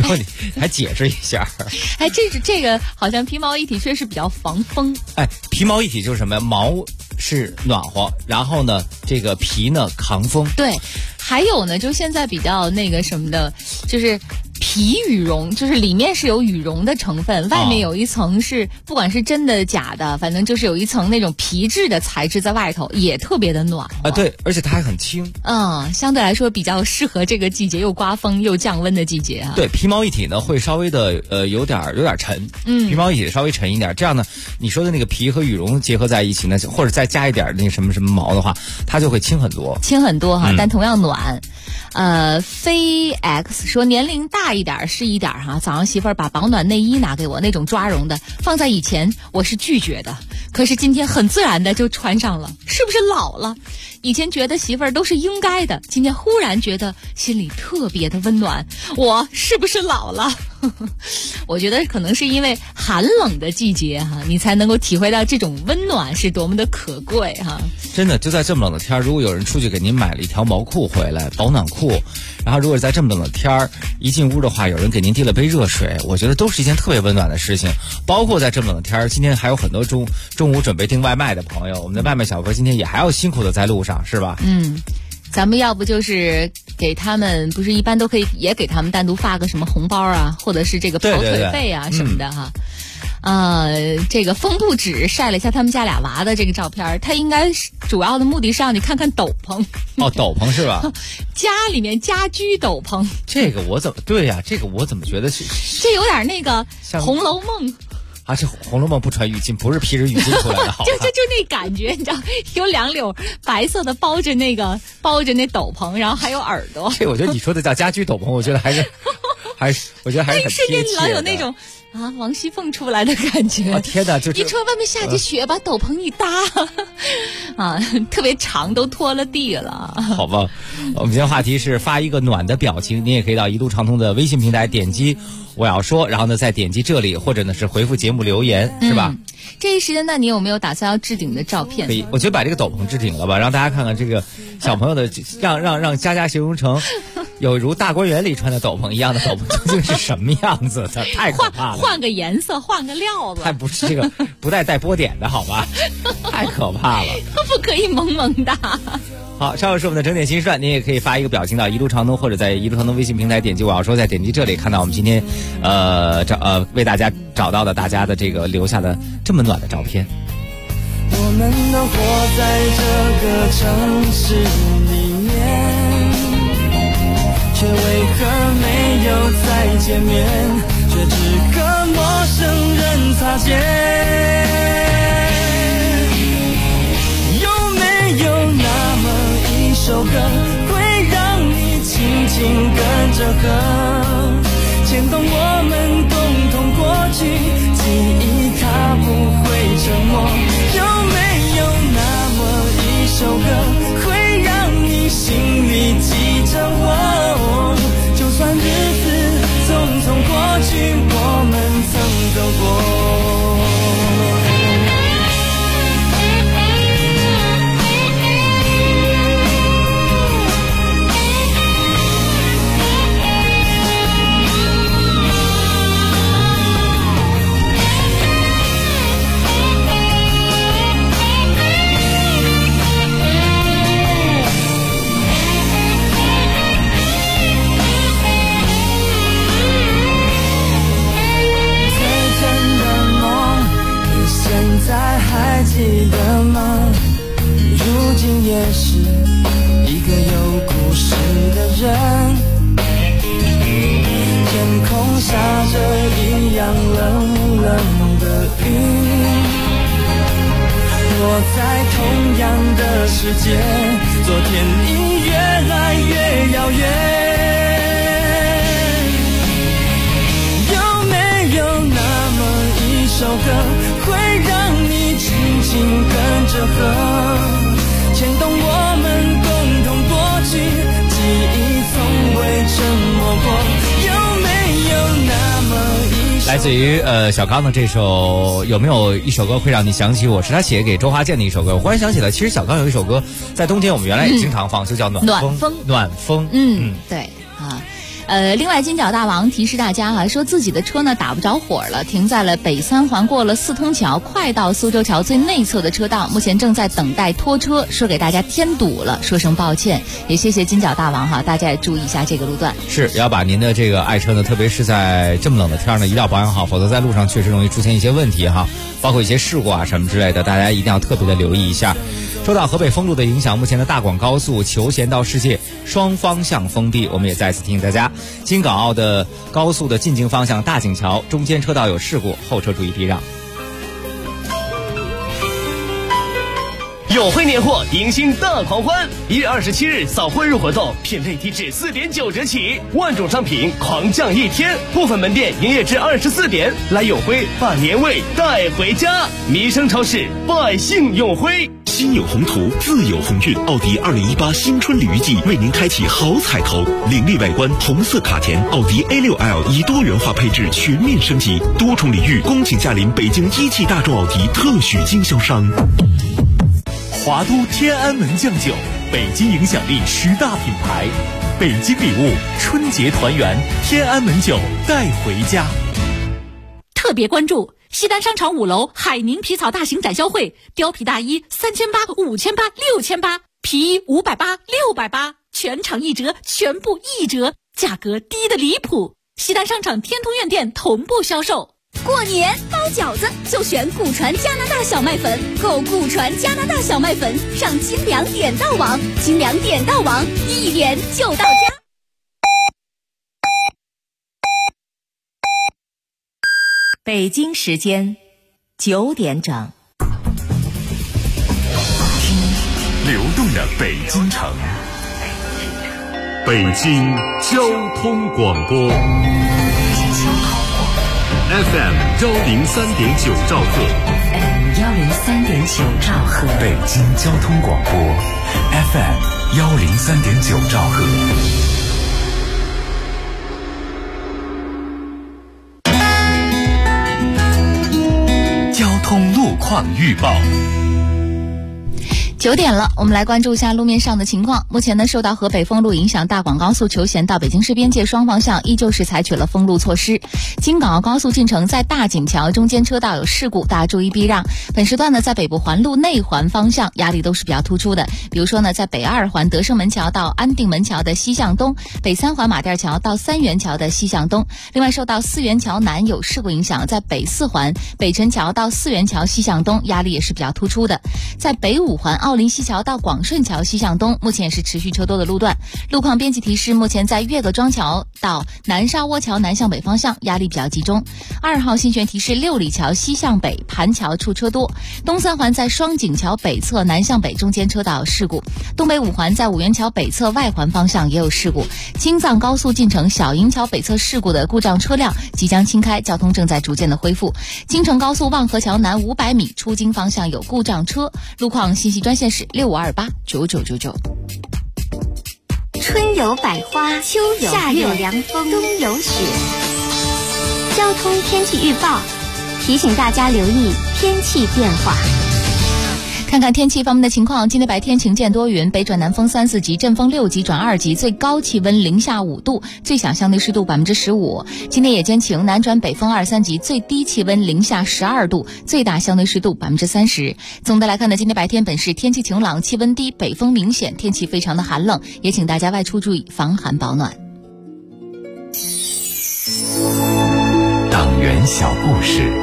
还解释一下。 哎，这个好像皮毛一体确实比较防风。 哎，皮毛一体就是什么呀？毛是暖和，然后呢，这个皮呢抗风。 对，还有呢，就现在比较那个什么的，就是皮羽绒，就是里面是有羽绒的成分，外面有一层是不管是真的假的，反正就是有一层那种皮质的材质在外头，也特别的暖和。 对，而且它还很轻。 相对来说比较适合这个季节又刮风又降温的季节啊。 对，皮毛一体呢会稍微的有点沉，皮毛一体稍微沉一点，这样呢，你说的那个皮和羽绒结合在一起呢，或者再加一点那什么毛的话，它就会轻很多哈，但同样暖。飞 X 说年龄大一点是一点哈，早上媳妇儿把保暖内衣拿给我，那种抓绒的，放在以前我是拒绝的，可是今天很自然的就穿上了，是不是老了？以前觉得媳妇儿都是应该的，今天忽然觉得心里特别的温暖，我是不是老了？我觉得可能是因为寒冷的季节哈，你才能够体会到这种温暖是多么的可贵哈。 真的，就在这么冷的天，如果有人出去给您买了一条毛裤回来，保暖裤，然后如果在这么冷的天一进屋的话，有人给您递了杯热水，我觉得都是一件特别温暖的事情。包括在这么冷的天，今天还有很多中午准备订外卖的朋友，我们的外卖小哥今天也还要辛苦的在路上，是吧？ 咱们要不就是给他们，不是一般都可以也给他们单独发个什么红包啊，或者是这个跑腿费啊什么的哈。这个风不止晒了一下他们家俩娃的这个照片，他应该主要的目的是让你看看斗篷。 斗篷是吧？ 家里面家居斗篷。 这个我怎么觉得是？ 这有点那个《红楼梦》。 是《红楼梦》不穿浴巾，不是披着浴巾出来的好。 就那感觉，你知道，有2绺白色的包着那斗篷，然后还有耳朵。 这我觉得你说的叫家居斗篷，我觉得还是我觉得还是很贴切的。 瞬间老有那种王熙凤出来的感觉。 天哪！ 一说外面下着雪，把斗篷一搭，特别长，都拖了地了。 好吧，我们今天话题是发一个暖的表情，你也可以到一路畅通的微信平台点击我要说，然后呢再点击这里，或者呢是回复节目留言，是吧？ 这一时间呢，你有没有打算要置顶的照片？ 可以，我觉得把这个斗篷置顶了吧，让大家看看这个小朋友的，让佳形容成有如大观园里穿的斗篷一样的斗篷究竟是什么样子的？太可怕了！ 换个颜色，换个料子， 还不是这个不带波点的好吧？太可怕了！ 不可以萌萌的。 好，稍后是我们的整点新时段，您也可以发一个表情到一路畅通，或者在一路畅通微信平台点击我要说，再点击这里看到我们今天为大家找到的大家的这个留下的这么暖的照片。 我们都活在这个城市里面，却为何没有再见面，却只和陌生人擦肩。有那么一首歌，会让你轻轻跟着和，牵动我们共同过去，记忆它不会沉默。有没有那么一首歌，会让你心里记着我？就算日子匆匆过去，我们曾走过。还记得吗？如今也是一个有故事的人。天空下着一样冷冷的雨，我在同样的世界，昨天已越来越遥远。有没有那么一首歌，会让你轻轻跟着和，牵动我们共同过去，记忆从未沉默过。有没有那么一首来自于小刚的这首，有没有一首歌会让你想起我？是他写给周华健的一首歌。我忽然想起来，其实小刚有一首歌在冬天我们原来也经常放，就叫暖风。 暖风。对啊。 另外金角大王提示大家说自己的车呢打不着火了，停在了北三环过了四通桥，快到苏州桥最内侧的车道，目前正在等待拖车，说给大家添堵了，说声抱歉，也谢谢金角大王大家也注意一下这个路段。 是要把您的这个爱车呢，特别是在这么冷的天呢，一定要保养好，否则在路上确实容易出现一些问题包括一些事故什么之类的，大家一定要特别的留意一下。受到河北封路的影响，目前的大广高速求贤到世界双方向封闭，我们也再次提醒大家，京港澳的高速的进京方向大井桥中间车道有事故，后车注意避让。 友辉年货迎新大狂欢，1月27日扫婚日活动，品类低至4.9折起，万种商品狂降1天，部分门店营业至24点，来友辉把年味带回家。民生超市，百姓永辉。 心有宏图，自有鸿运。奥迪2018新春鲤鱼季为您开启好彩头，凌厉外观，红色卡钿，奥迪 A6L 以多元化配置全面升级，多重礼遇，恭请驾临北京一汽大众奥迪特许经销商。 华都天安门酱酒，北京影响力10大品牌，北京礼物，春节团圆，天安门酒带回家。 特别关注西单商场5楼海宁皮草大型展销会，貂皮大衣3800、5800、6800，皮衣580、680，全场1折，全部1折，价格低得离谱。西单商场天通苑店同步销售。 过年包饺子就选古传加拿大小麦粉，购古传加拿大小麦粉上金粮点到网，金粮点到网1点就到家。 北京时间9点整， 听流动的北京城，北京交通广播。FM 103.9兆赫 ，FM 103.9兆赫， 北京交通广播 FM 103.9兆赫。交通路况预报。 9点了，我们来关注一下路面上的情况。目前呢，受到河北封路影响，大广高速求贤到北京市边界双方向依旧是采取了封路措施。京港澳高速进城在大井桥中间车道有事故，大家注意避让。本时段呢，在北部环路内环方向压力都是比较突出的，比如说呢，在北2环德胜门桥到安定门桥的西向东，北3环马甸桥到三元桥的西向东。另外，受到四元桥南有事故影响，在北4环北辰桥到四元桥西向东压力也是比较突出的。在北5环奥林西桥到广顺桥西向东，目前也是持续车多的路段。路况编辑提示，目前在岳各庄桥到南沙窝桥南向北方向压力比较集中。2号新选提示，六里桥西向北盘桥处车多。东3环在双井桥北侧南向北中间车道有事故。东北5环在五元桥北侧外环方向也有事故。京藏高速进城小营桥北侧事故的故障车辆即将清开，交通正在逐渐的恢复。京承高速望河桥南500米出京方向有故障车，路况信息专线是65289999。 春有百花，秋有夏有凉风，冬有雪。交通天气预报提醒大家留意天气变化。 看看天气方面的情况，今天白天晴间多云，北转南风3、4级，阵风6级转2级，最高气温零下5度，最小相对湿度15%。今天夜间晴，南转北风2、3级，最低气温零下12度，最大相对湿度30%。总的来看呢，今天白天本市天气晴朗，气温低，北风明显，天气非常的寒冷，也请大家外出注意防寒保暖。 党员小故事。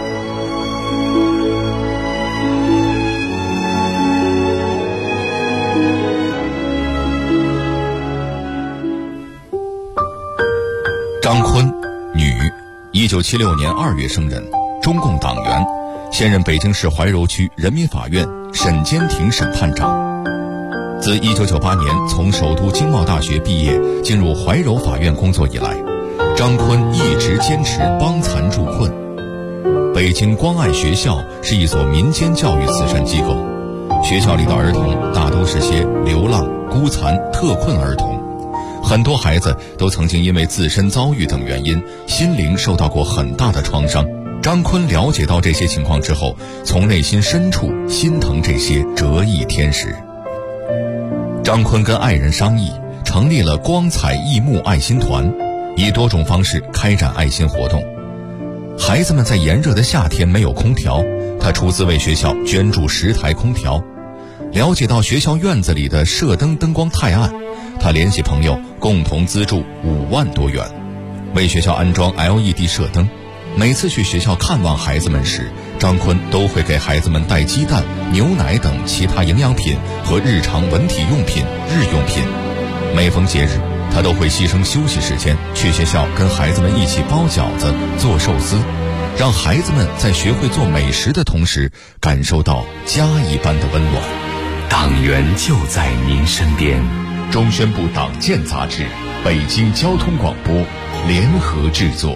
张坤，女，1976年2月生人，中共党员，现任北京市怀柔区人民法院审监庭审判长。自1998年从首都经贸大学毕业，进入怀柔法院工作以来，张坤一直坚持帮残助困。北京关爱学校是一所民间教育慈善机构，学校里的儿童大都是些流浪、孤残、特困儿童。很多孩子都曾经因为自身遭遇等原因，心灵受到过很大的创伤。张坤了解到这些情况之后，从内心深处心疼这些折翼天使。张坤跟爱人商议，成立了光彩益目爱心团， 以多种方式开展爱心活动。孩子们在炎热的夏天没有空调，他出资为学校捐助10台空调。了解到学校院子里的射灯灯光太暗，他联系朋友共同资助5万多元，为学校安装 LED 射灯。每次去学校看望孩子们时，张坤都会给孩子们带鸡蛋、牛奶等其他营养品和日常文体用品、日用品。每逢节日，他都会牺牲休息时间去学校跟孩子们一起包饺子、做寿司，让孩子们在学会做美食的同时，感受到家一般的温暖。 党员就在您身边。 中宣部党建杂志、北京交通广播联合制作。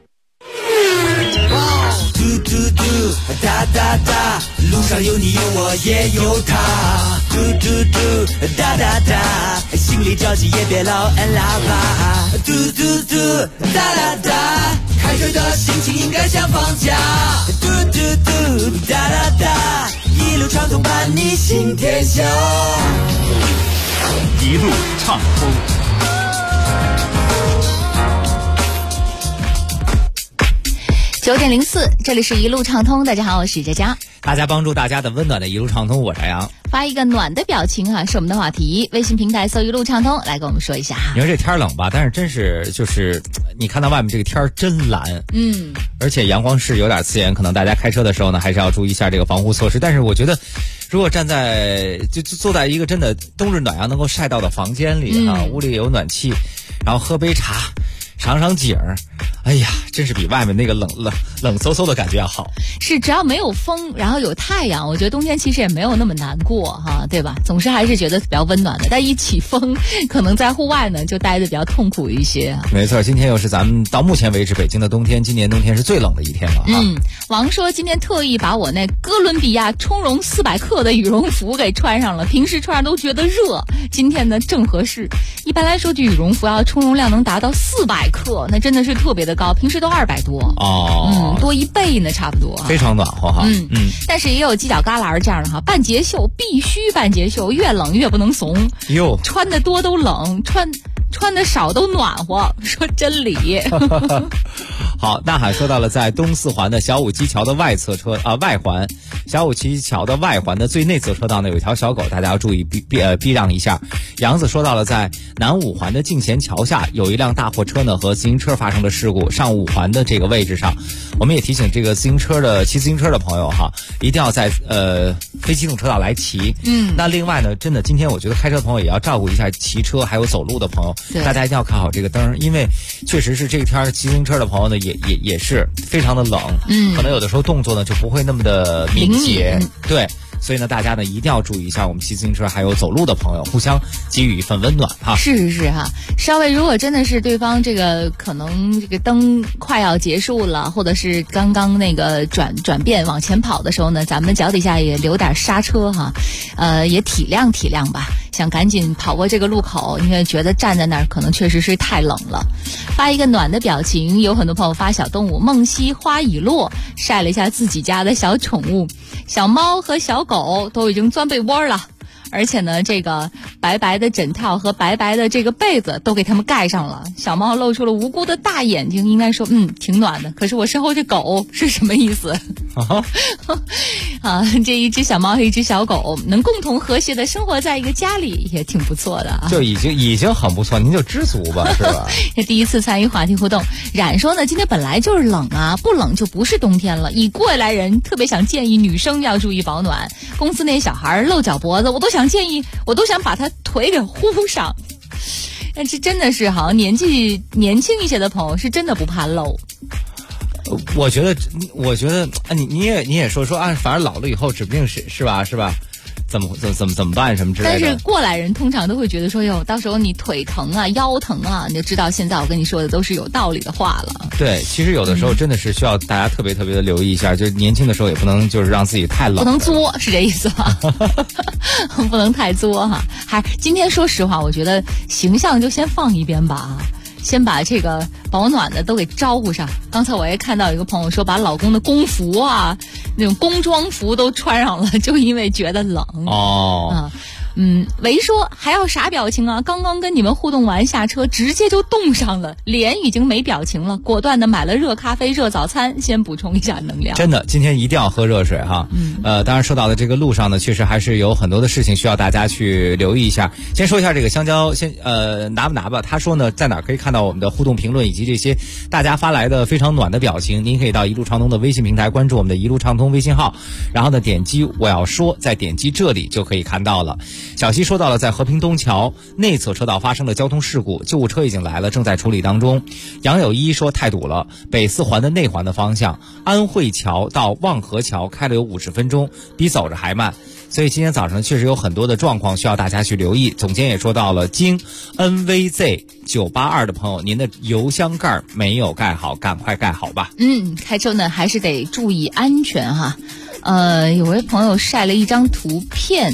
嘟嘟嘟，哒哒哒，路上有你有我也有他。嘟嘟嘟，哒哒哒，心里着急也别老按喇叭。嘟嘟嘟，哒哒哒，开车的心情应该像放假。嘟嘟嘟，哒哒哒，一路畅通伴你行天下。 一路畅通。 9:04，这里是一路畅通。大家好，我是佳佳。 大家帮助大家的温暖的一路畅通，我是杨洋。 发一个暖的表情啊，是我们的话题。微信平台搜一路畅通，来跟我们说一下。 你说这天冷吧，但是真是就是你看到外面这个天真蓝，而且阳光是有点刺眼，可能大家开车的时候呢，还是要注意一下这个防护措施。但是我觉得，如果站在就坐在一个真的冬日暖阳能够晒到的房间里啊，屋里有暖气，然后喝杯茶，赏赏景儿，哎呀，真是比外面那个冷飕飕的感觉要好。 是，只要没有风，然后有太阳，我觉得冬天其实也没有那么难过哈，对吧？总是还是觉得比较温暖的。但一起风，可能在户外呢就待得比较痛苦一些。 没错，今天又是咱们到目前为止北京的冬天，今年冬天是最冷的一天了哈。 王说今天特意把我那哥伦比亚充绒400克的羽绒服给穿上了，平时穿上都觉得热，今天呢正合适。一般来说，这羽绒服要充绒量能达到400克，那真的是特别的高，平时都200多哦，多1倍呢，差不多， 非常暖和哈。 但是也有犄角旮旯这样的哈，半截袖必须半截袖，越冷越不能怂。哟，穿的多都冷，穿的少都暖和，说真理。 好，呐喊说到了在东四环的小武基桥的外环，小武基桥的外环的最内侧车道呢有一条小狗，大家要注意避让一下。杨子说到了在南五环的静贤桥下有一辆大货车呢和自行车发生了事故，上五环的这个位置上，我们也提醒这个骑自行车的朋友哈，一定要在非机动车道来骑。那另外呢，真的今天我觉得开车的朋友也要照顾一下骑车还有走路的朋友，大家一定要看好这个灯，因为确实是这个天骑自行车的朋友呢也是非常的冷，可能有的时候动作呢就不会那么的敏捷，对。所以呢，大家呢一定要注意一下，我们骑自行车还有走路的朋友，互相给予一份温暖哈。是哈，稍微如果真的是对方这个可能这个灯快要结束了，或者是刚刚那个转变往前跑的时候呢，咱们脚底下也留点刹车哈，也体谅体谅吧。想赶紧跑过这个路口，因为觉得站在那儿可能确实是太冷了。发一个暖的表情，有很多朋友发小动物，梦溪花已落晒了一下自己家的小宠物，小猫和小狗都已经钻被窝了，而且呢这个白白的枕套和白白的这个被子都给他们盖上了，小猫露出了无辜的大眼睛，应该说挺暖的。可是我身后这狗是什么意思这一只小猫和一只小狗能共同和谐的生活在一个家里也挺不错的啊， 就已经很不错，您就知足吧，是吧？ 第一次参与话题互动，冉说呢今天本来就是冷啊，不冷就不是冬天了。以过来人特别想建议女生要注意保暖，公司那小孩露脚脖子我都想把他腿给呼上。但是真的是好像年纪年轻一些的朋友是真的不怕露。 我觉得你也说反正老了以后指不定是吧怎么办什么之类的。 但是过来人通常都会觉得说哟，到时候你腿疼啊腰疼啊，你就知道现在我跟你说的都是有道理的话了。 对，其实有的时候真的是需要大家特别特别的留意一下，就是年轻的时候也不能就是让自己太冷， 不能作，是这意思吧？不能太作哈。今天说实话，我觉得形象就先放一边吧，先把这个保暖的都给招呼上。刚才我也看到一个朋友说，把老公的工服啊，那种工装服都穿上了，就因为觉得冷维说还要啥表情啊？刚刚跟你们互动完下车，直接就冻上了，脸已经没表情了，果断的买了热咖啡、热早餐，先补充一下能量。 真的，今天一定要喝热水哈。当然说到的这个路上呢，确实还是有很多的事情需要大家去留意一下。先说一下这个香蕉，拿不拿吧？他说呢，在哪儿可以看到我们的互动评论以及这些大家发来的非常暖的表情？您可以到一路畅通的微信平台关注我们的一路畅通微信号，然后呢点击我要说，再点击这里就可以看到了。小西说到了，在和平东桥内侧车道发生的交通事故，救护车已经来了，正在处理当中。杨友一说太堵了，北四环的内环的方向，安慧桥到望河桥开了有50分钟，比走着还慢。所以今天早上确实有很多的状况需要大家去留意。总监也说到了，经 NVZ982 的朋友，您的油箱盖没有盖好，赶快盖好吧。 开车呢还是得注意安全哈。有位朋友晒了一张图片，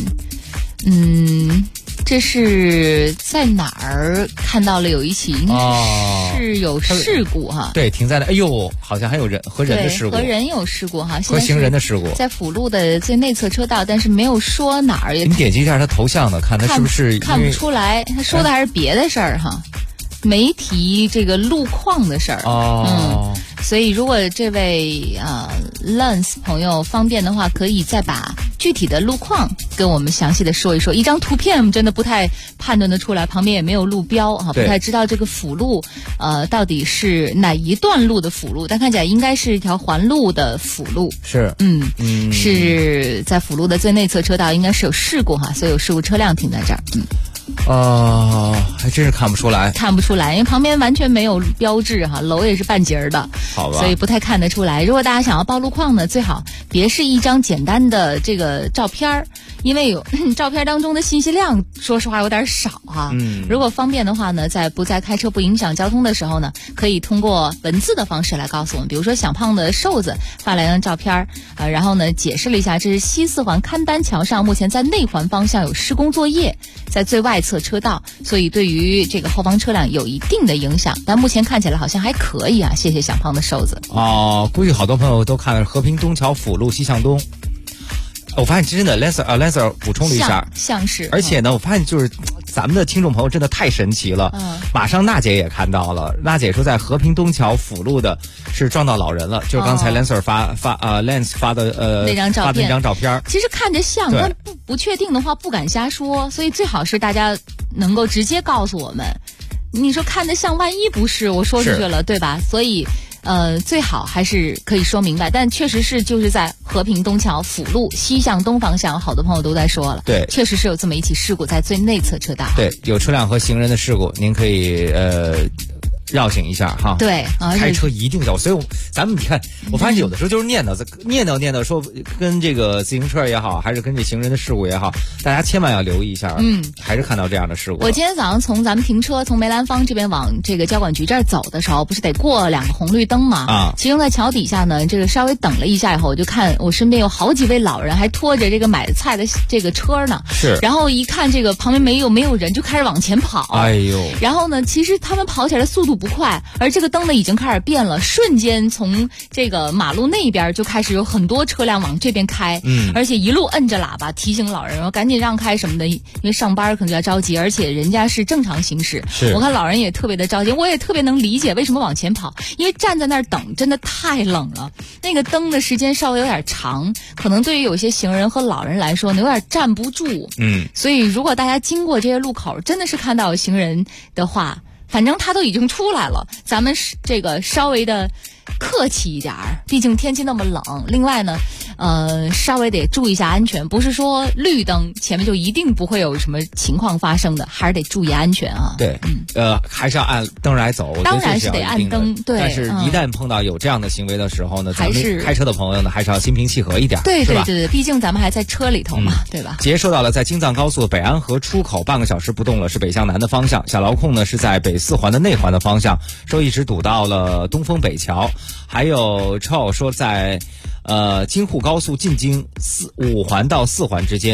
这是在哪儿看到了有一起应该是有事故哈？ 对，停在那，哎呦，好像还有人和人的事故， 和人有事故哈， 和行人的事故， 在辅路的最内侧车道，但是没有说哪儿。 你点击一下他头像呢，看他是不是看不出来，他说的还是别的事儿哈，没提这个路况的事儿。所以如果这位Lance 朋友方便的话，可以再把具体的路况跟我们详细的说一说。一张图片我们真的不太判断得出来，旁边也没有路标哈，不太知道这个辅路到底是哪一段路的辅路，但看起来应该是一条环路的辅路。 是， 是在辅路的最内侧车道，应该是有事故哈，所以有事故车辆停在这儿。 还真是看不出来， 因为旁边完全没有标志哈，楼也是半截的， 好吧， 所以不太看得出来。如果大家想要报路况呢，最好别是一张简单的这个照片，因为有照片当中的信息量，说实话有点少哈。如果方便的话呢，在不再开车不影响交通的时候呢，可以通过文字的方式来告诉我们，比如说想胖的瘦子发来张照片，然后呢解释了一下，这是西四环勘丹桥上目前在内环方向有施工作业，在最外侧车道，所以对于这个后方车辆有一定的影响，但目前看起来好像还可以啊。谢谢想胖的瘦子。 估计好多朋友都看了和平东桥辅路西向东。我发现真的 Lancer 补充了一下， 像是， 而且呢，我发现就是咱们的听众朋友真的太神奇了。马上娜姐也看到了，娜姐说在和平东桥辅路的是撞到老人了，就是刚才 Lancer Lance 发的那张照片。 其实看着像，但不确定的话不敢瞎说，所以最好是大家能够直接告诉我们。你说看着像，万一不是，我说出去了，对吧？所以最好还是可以说明白，但确实是就是在和平东桥辅路西向东方向，好多朋友都在说了， 对， 确实是有这么一起事故在最内侧车道， 对，有车辆和行人的事故，您可以绕行一下哈。 对， 开车一定要，所以咱们你看，我发现有的时候就是念叨说跟这个自行车也好，还是跟这行人的事故也好，大家千万要留意一下。还是看到这样的事故。 我今天早上从咱们停车从梅兰芳这边往这个交管局这儿走的时候，不是得过2个红绿灯吗？其中在桥底下呢，这个稍微等了一下以后，我就看我身边有好几位老人还拖着这个买菜的这个车呢。 是。 然后一看这个旁边没有人，就开始往前跑。 哎呦。 然后呢，其实他们跑起来的速度不快，而这个灯呢已经开始变了，瞬间从这个马路那边就开始有很多车辆往这边开，而且一路摁着喇叭提醒老人赶紧让开什么的，因为上班可能就要着急，而且人家是正常行驶。我看老人也特别的着急，我也特别能理解为什么往前跑，因为站在那儿等真的太冷了，那个灯的时间稍微有点长，可能对于有些行人和老人来说呢有点站不住。所以如果大家经过这些路口真的是看到有行人的话，反正他都已经出来了，咱们这个稍微的客气一点儿，毕竟天气那么冷。另外呢，稍微得注意一下安全，不是说绿灯前面就一定不会有什么情况发生的，还是得注意安全啊。 对，还是要按灯来走。 当然是得按灯，对。 但是一旦碰到有这样的行为的时候呢，咱们开车的朋友呢，还是要心平气和一点， 对对对对，毕竟咱们还在车里头嘛，对吧？ 杰说到了，在京藏高速北安河出口半个小时不动了，是北向南的方向。小劳控呢是在北四环的内环的方向，说一直堵到了东风北桥。还有超说在京沪高速进京5环到4环之间，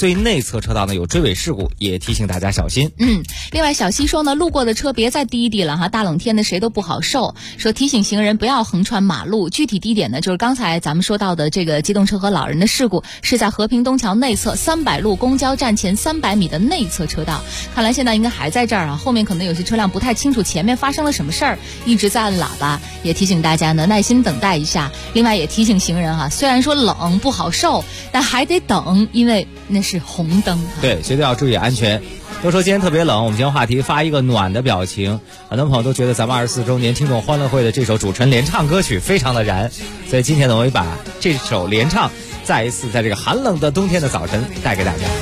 最内侧车道呢有追尾事故，也提醒大家小心。 另外小西说呢，路过的车别再滴滴了哈，大冷天的谁都不好受，说提醒行人不要横穿马路。具体地点呢，就是刚才咱们说到的这个机动车和老人的事故，是在和平东桥内侧300路公交站前300米的内侧车道。看来现在应该还在这儿啊，后面可能有些车辆不太清楚前面发生了什么事儿，一直在按喇叭，也提醒大家呢耐心等待一下。另外也提醒行人哈，虽然说冷不好受，但还得等，因为那是红灯。 对，绝对要注意安全。都说今天特别冷，我们今天话题发一个暖的表情。很多朋友都觉得咱们24周年听众欢乐会的这首主持人联唱歌曲非常的燃，所以今天呢，我也把这首联唱再一次在这个寒冷的冬天的早晨带给大家。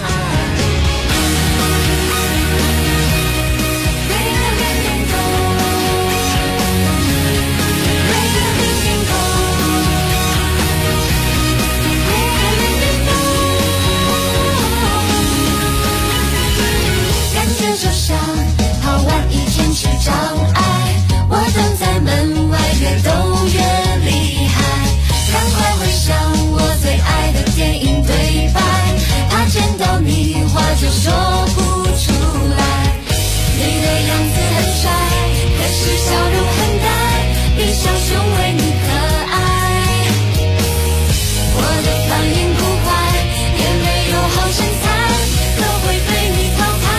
障碍，我等在门外，越抖越厉害。赶快回想我最爱的电影对白，怕见到你话就说不出来。你的样子很帅，可是笑容很呆，比小熊维尼可爱。我的反应不快，也没有好身材，可会被你淘汰。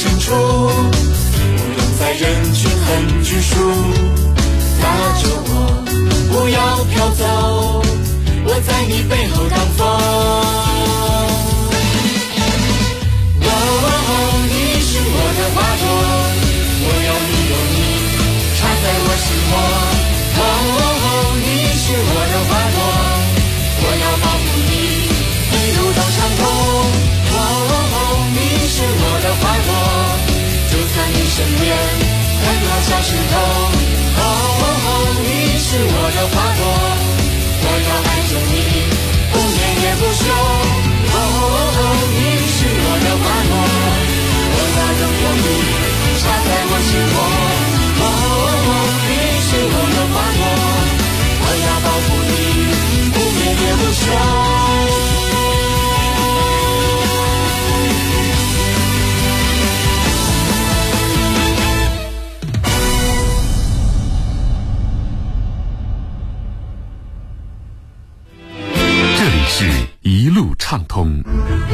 深处，不用在人群很拘束，拉着我不要飘走，我在你背后挡风。你是我的花朵，我有你有你，插在我心窝。你是我的花朵，我要保护你，一路都畅通。你是我的花朵，就算你身边很多小石头。你是我的花朵，我要爱着你，不眠也不休。你是我的花朵，我要拥有你，插在我心窝。你是我的花朵，我要保护你，不眠也不休。 这里是一路畅通。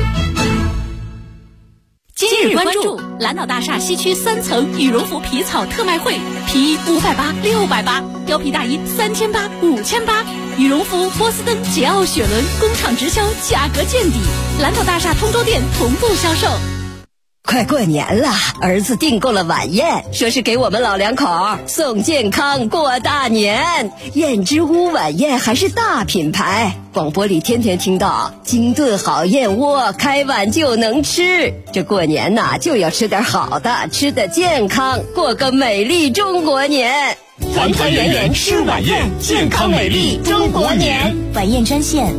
今日关注蓝岛大厦西区3层羽绒服皮草特卖会，皮衣580、680，貂皮大衣3800、5800，羽绒服波司登、捷奥雪伦工厂直销，价格见底。蓝岛大厦通州店同步销售。 快过年了，儿子订购了晚宴，说是给我们老两口送健康过大年。燕之屋晚宴还是大品牌，广播里天天听到精炖好燕窝，开碗就能吃。这过年呐，就要吃点好的，吃得健康，过个美丽中国年。 团团圆圆吃晚宴，健康美丽中国年。 晚宴专线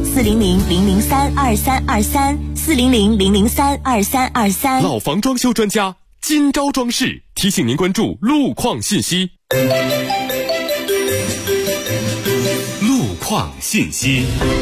400-003-2323，400-003-2323。 老房装修专家金招装饰提醒您关注路况信息。路况信息。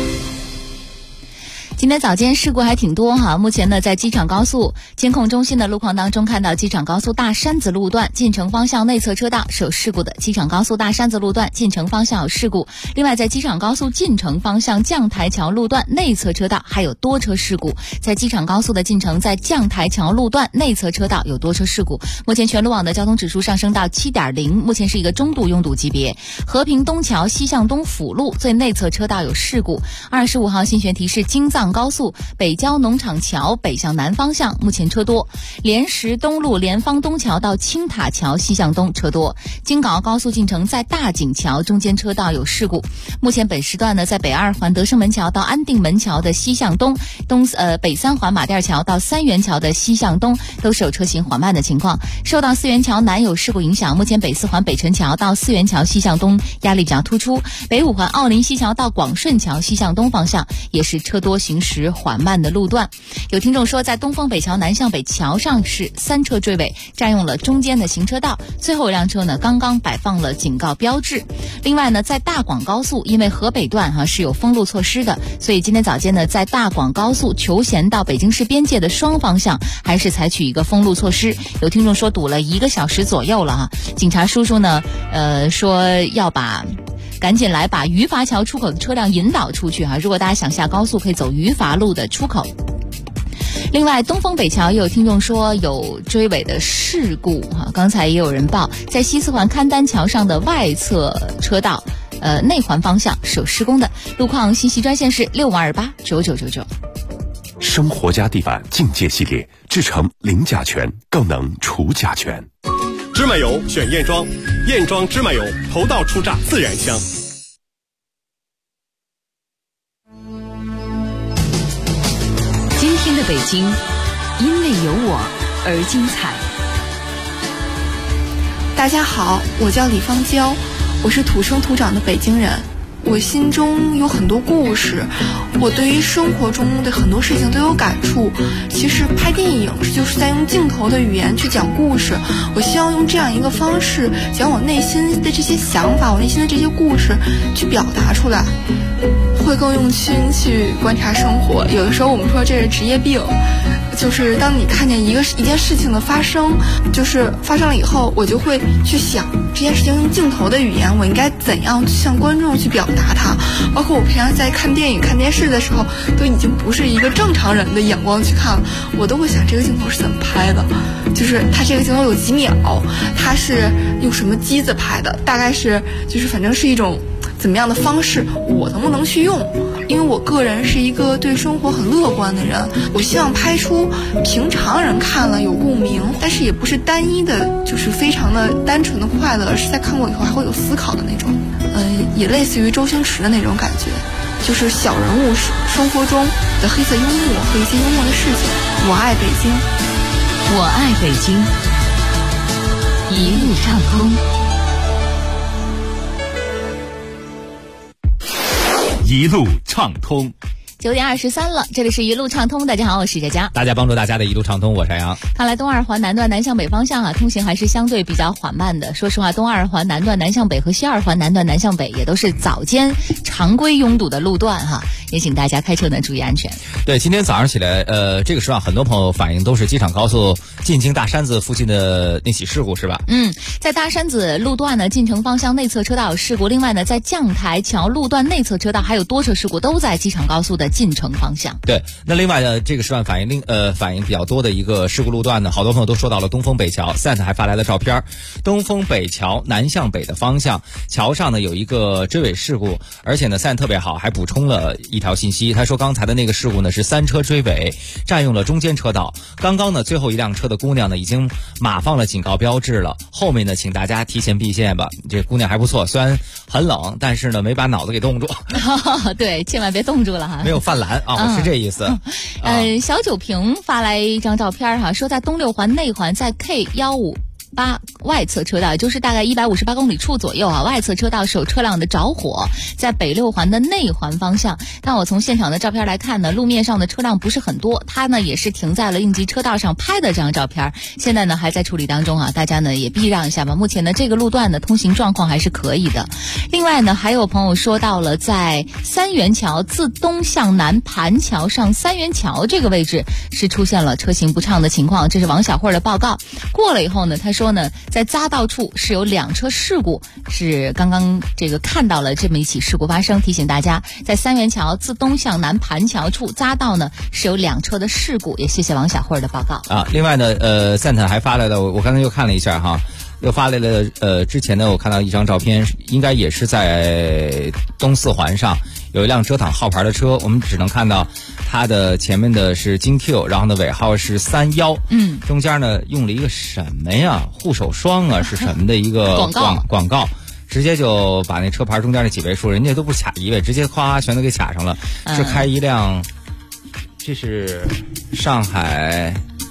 今天早间事故还挺多哈，目前呢在机场高速监控中心的路况当中看到机场高速大山子路段进城方向内侧车道是有事故的，机场高速大山子路段进城方向有事故。另外在机场高速进城方向将台桥路段内侧车道还有多车事故，在机场高速的进城在将台桥路段内侧车道有多车事故，目前全路网的交通指数上升到 7.0， 目前是一个中度拥堵级别。和平东桥西向东辅路最内侧车道有事故。25号新学提示京藏高速北郊农场桥北向南方向目前车多，莲石东路莲芳东桥到青塔桥西向东车多。京港澳高速进城在大井桥中间车道有事故，目前本时段呢在北2环德胜门桥到安定门桥的西向东，北3环马甸桥到三元桥的西向东都是有车行缓慢的情况。受到四元桥南有事故影响，目前北4环北辰桥到四元桥西向东压力比较突出，北5环奥林西桥到广顺桥西向东方向也是车多行驶缓慢的路段。有听众说在东风北桥南向北桥上是3车追尾，占用了中间的行车道，最后一辆车呢刚刚摆放了警告标志。另外呢在大广高速因为河北段是有封路措施的，所以今天早间呢在大广高速求贤到北京市边界的双方向还是采取一个封路措施。有听众说堵了1个小时左右了警察叔叔呢说要赶紧来把余华桥出口的车辆引导出去如果大家想下高速可以走余华路的出口。另外东风北桥也有听众说有追尾的事故刚才也有人报在西4环勘丹桥上的外侧车道内环方向是有施工的。路况信息专线是65289999。 生活家地板境界系列，制成零甲醛，更能除甲醛。 芝麻油选燕庄，燕庄芝麻油头道初榨自然香。 今天的北京，因为有我而精彩。 大家好，我叫李芳娇，我是土生土长的北京人。我心中有很多故事，我对于生活中的很多事情都有感触。其实拍电影就是在用镜头的语言去讲故事，我希望用这样一个方式将我内心的这些想法，我内心的这些故事去表达出来，会更用心去观察生活。有的时候我们说这是职业病， 就是当你看见一件事情的发生，就是发生了以后，我就会去想这件事情用镜头的语言，我应该怎样向观众去表达它。包括我平常在看电影、看电视的时候，都已经不是一个正常人的眼光去看了，我都会想这个镜头是怎么拍的，就是它这个镜头有几秒，它是用什么机子拍的，大概是就是反正是一种怎么样的方式，我能不能去用？因为我个人是一个对生活很乐观的人，我希望拍出平常人看了有共鸣，但是也不是单一的，就是非常的单纯的快乐，而是在看过以后还会有思考的那种。也类似于周星驰的那种感觉，就是小人物生活中的黑色幽默和一些幽默的事情。我爱北京， 我爱北京，一路畅通， 一路畅通。 9点23了，这里是一路畅通。大家好，我是佳佳。 大家帮助大家的一路畅通，我是杨洋。 看来东二环南段南向北方向通行还是相对比较缓慢的。说实话，东二环南段南向北和西二环南段南向北也都是早间常规拥堵的路段也请大家开车呢注意安全。 对，今天早上起来，这个时候很多朋友反映都是机场高速进京大山子附近的那起事故，是吧？ 在大山子路段呢，进城方向内侧车道有事故。另外呢，在将台桥路段内侧车道还有多车事故，都在机场高速的进城方向。 对，那另外呢，这个时段反映比较多的一个事故路段呢，好多朋友都说到了东风北桥 ，Sent 还发来了照片，东风北桥南向北的方向，桥上呢有一个追尾事故，而且呢 Sent 特别好，还补充了一条信息，他说刚才的那个事故呢是3车追尾，占用了中间车道，刚刚呢最后一辆车的姑娘呢已经码放了警告标志了，后面呢请大家提前避线吧。这姑娘还不错，虽然很冷，但是呢没把脑子给冻住。 对，千万别冻住了没有泛蓝是这意思。 小酒瓶发来一张照片说在东六环内环在 K158外侧车道，也就是大概158公里处左右外侧车道是有车辆的着火，在北六环的内环方向。但我从现场的照片来看呢，路面上的车辆不是很多，它呢也是停在了应急车道上拍的这张照片，现在呢还在处理当中大家呢也避让一下吧。目前呢这个路段的通行状况还是可以的。另外呢还有朋友说到了在三元桥自东向南盘桥上三元桥这个位置是出现了车行不畅的情况，这是王小慧的报告。过了以后呢，他说呢在匝道处是有2车事故，是刚刚这个看到了这么一起事故发生，提醒大家在三元桥自东向南盘桥处匝道呢是有2车的事故，也谢谢王小慧的报告另外呢Santa 还发来了，我刚才又看了一下又发来了之前呢我看到一张照片，应该也是在东4环上有一辆遮挡号牌的车，我们只能看到它的前面的是京 Q， 然后呢尾号是31，中间呢用了一个什么呀，护手霜是什么的一个广告，直接就把那车牌中间那几位数人家都不卡一位，直接夸全都给卡上了，是开一辆这是上海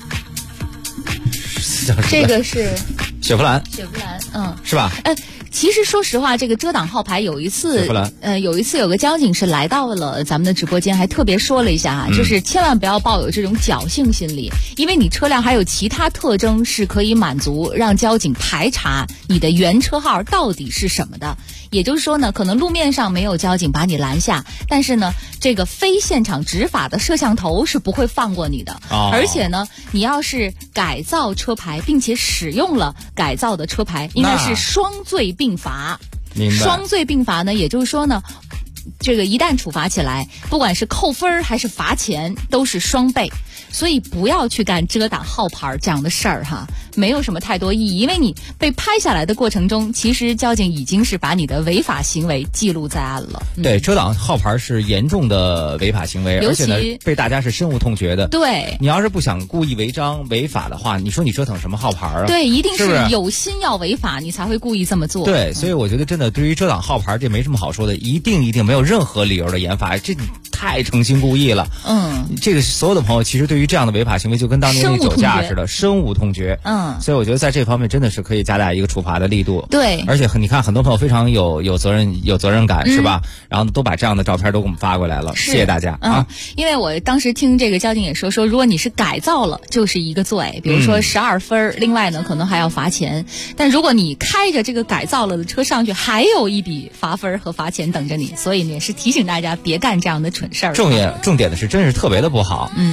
这个是雪佛兰是吧？ 其实说实话，这个遮挡号牌有一次有个交警是来到了咱们的直播间，还特别说了一下就是千万不要抱有这种侥幸心理，因为你车辆还有其他特征是可以满足让交警排查你的原车号到底是什么的。也就是说呢，可能路面上没有交警把你拦下，但是呢，这个非现场执法的摄像头是不会放过你的。而且呢，你要是改造车牌，并且使用了改造的车牌，应该是双罪并罚。双罪并罚呢，也就是说呢，这个一旦处罚起来，不管是扣分还是罚钱，都是双倍。所以不要去干遮挡号牌这样的事儿没有什么太多意义，因为你被拍下来的过程中，其实交警已经是把你的违法行为记录在案了。 对，遮挡号牌是严重的违法行为，而且呢被大家是深恶痛绝的。 对， 你要是不想故意违章违法的话，你说你折腾什么号牌对，一定是有心要违法，你才会故意这么做。 对，所以我觉得真的对于遮挡号牌这没什么好说的，一定没有任何理由的严罚，这太诚心故意了。这个所有的朋友其实对于这样的违法行为就跟当年那酒驾似的，深恶痛绝。所以我觉得在这方面真的是可以加大一个处罚的力度。 对， 而且你看很多朋友非常有责任感是吧？然后都把这样的照片都给我们发过来了，谢谢大家因为我当时听这个交警也说如果你是改造了就是一个罪，比如说12分，另外呢可能还要罚钱。但如果你开着这个改造了的车上去，还有一笔罚分和罚钱等着你，所以也是提醒大家别干这样的蠢事儿。 重点的是真是特别的不好。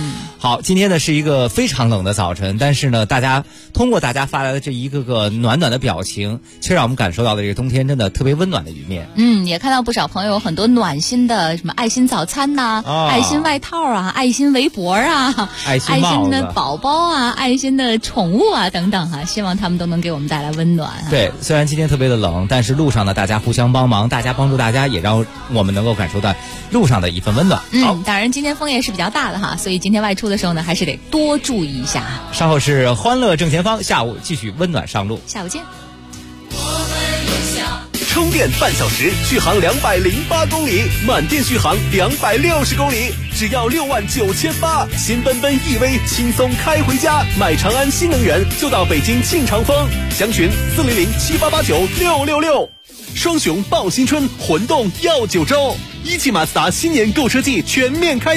好，今天呢是一个非常冷的早晨，但是呢，通过大家发来的这一个个暖暖的表情，其实让我们感受到了这个冬天真的特别温暖的一面。 也看到不少朋友有很多暖心的，什么爱心早餐呐、爱心外套啊、爱心围脖啊、 爱心的宝宝啊、爱心的宠物啊等等啊，希望他们都能给我们带来温暖。 对，虽然今天特别的冷，但是路上呢，大家互相帮忙，大家帮助大家，也让我们能够感受到路上的一份温暖。 当然今天风也是比较大的哈，所以今天外出的时候呢，还是得多注意一下。 稍后是欢乐正前方，下午继续温暖上路。 下午见。 充电半小时，续航208公里，满电续航260公里，只要69800。新奔奔 EV 轻松开回家，买长安新能源就到北京庆长丰，详询40078896666。双雄报新春，魂动耀9州，一汽马自达新年购车季全面开。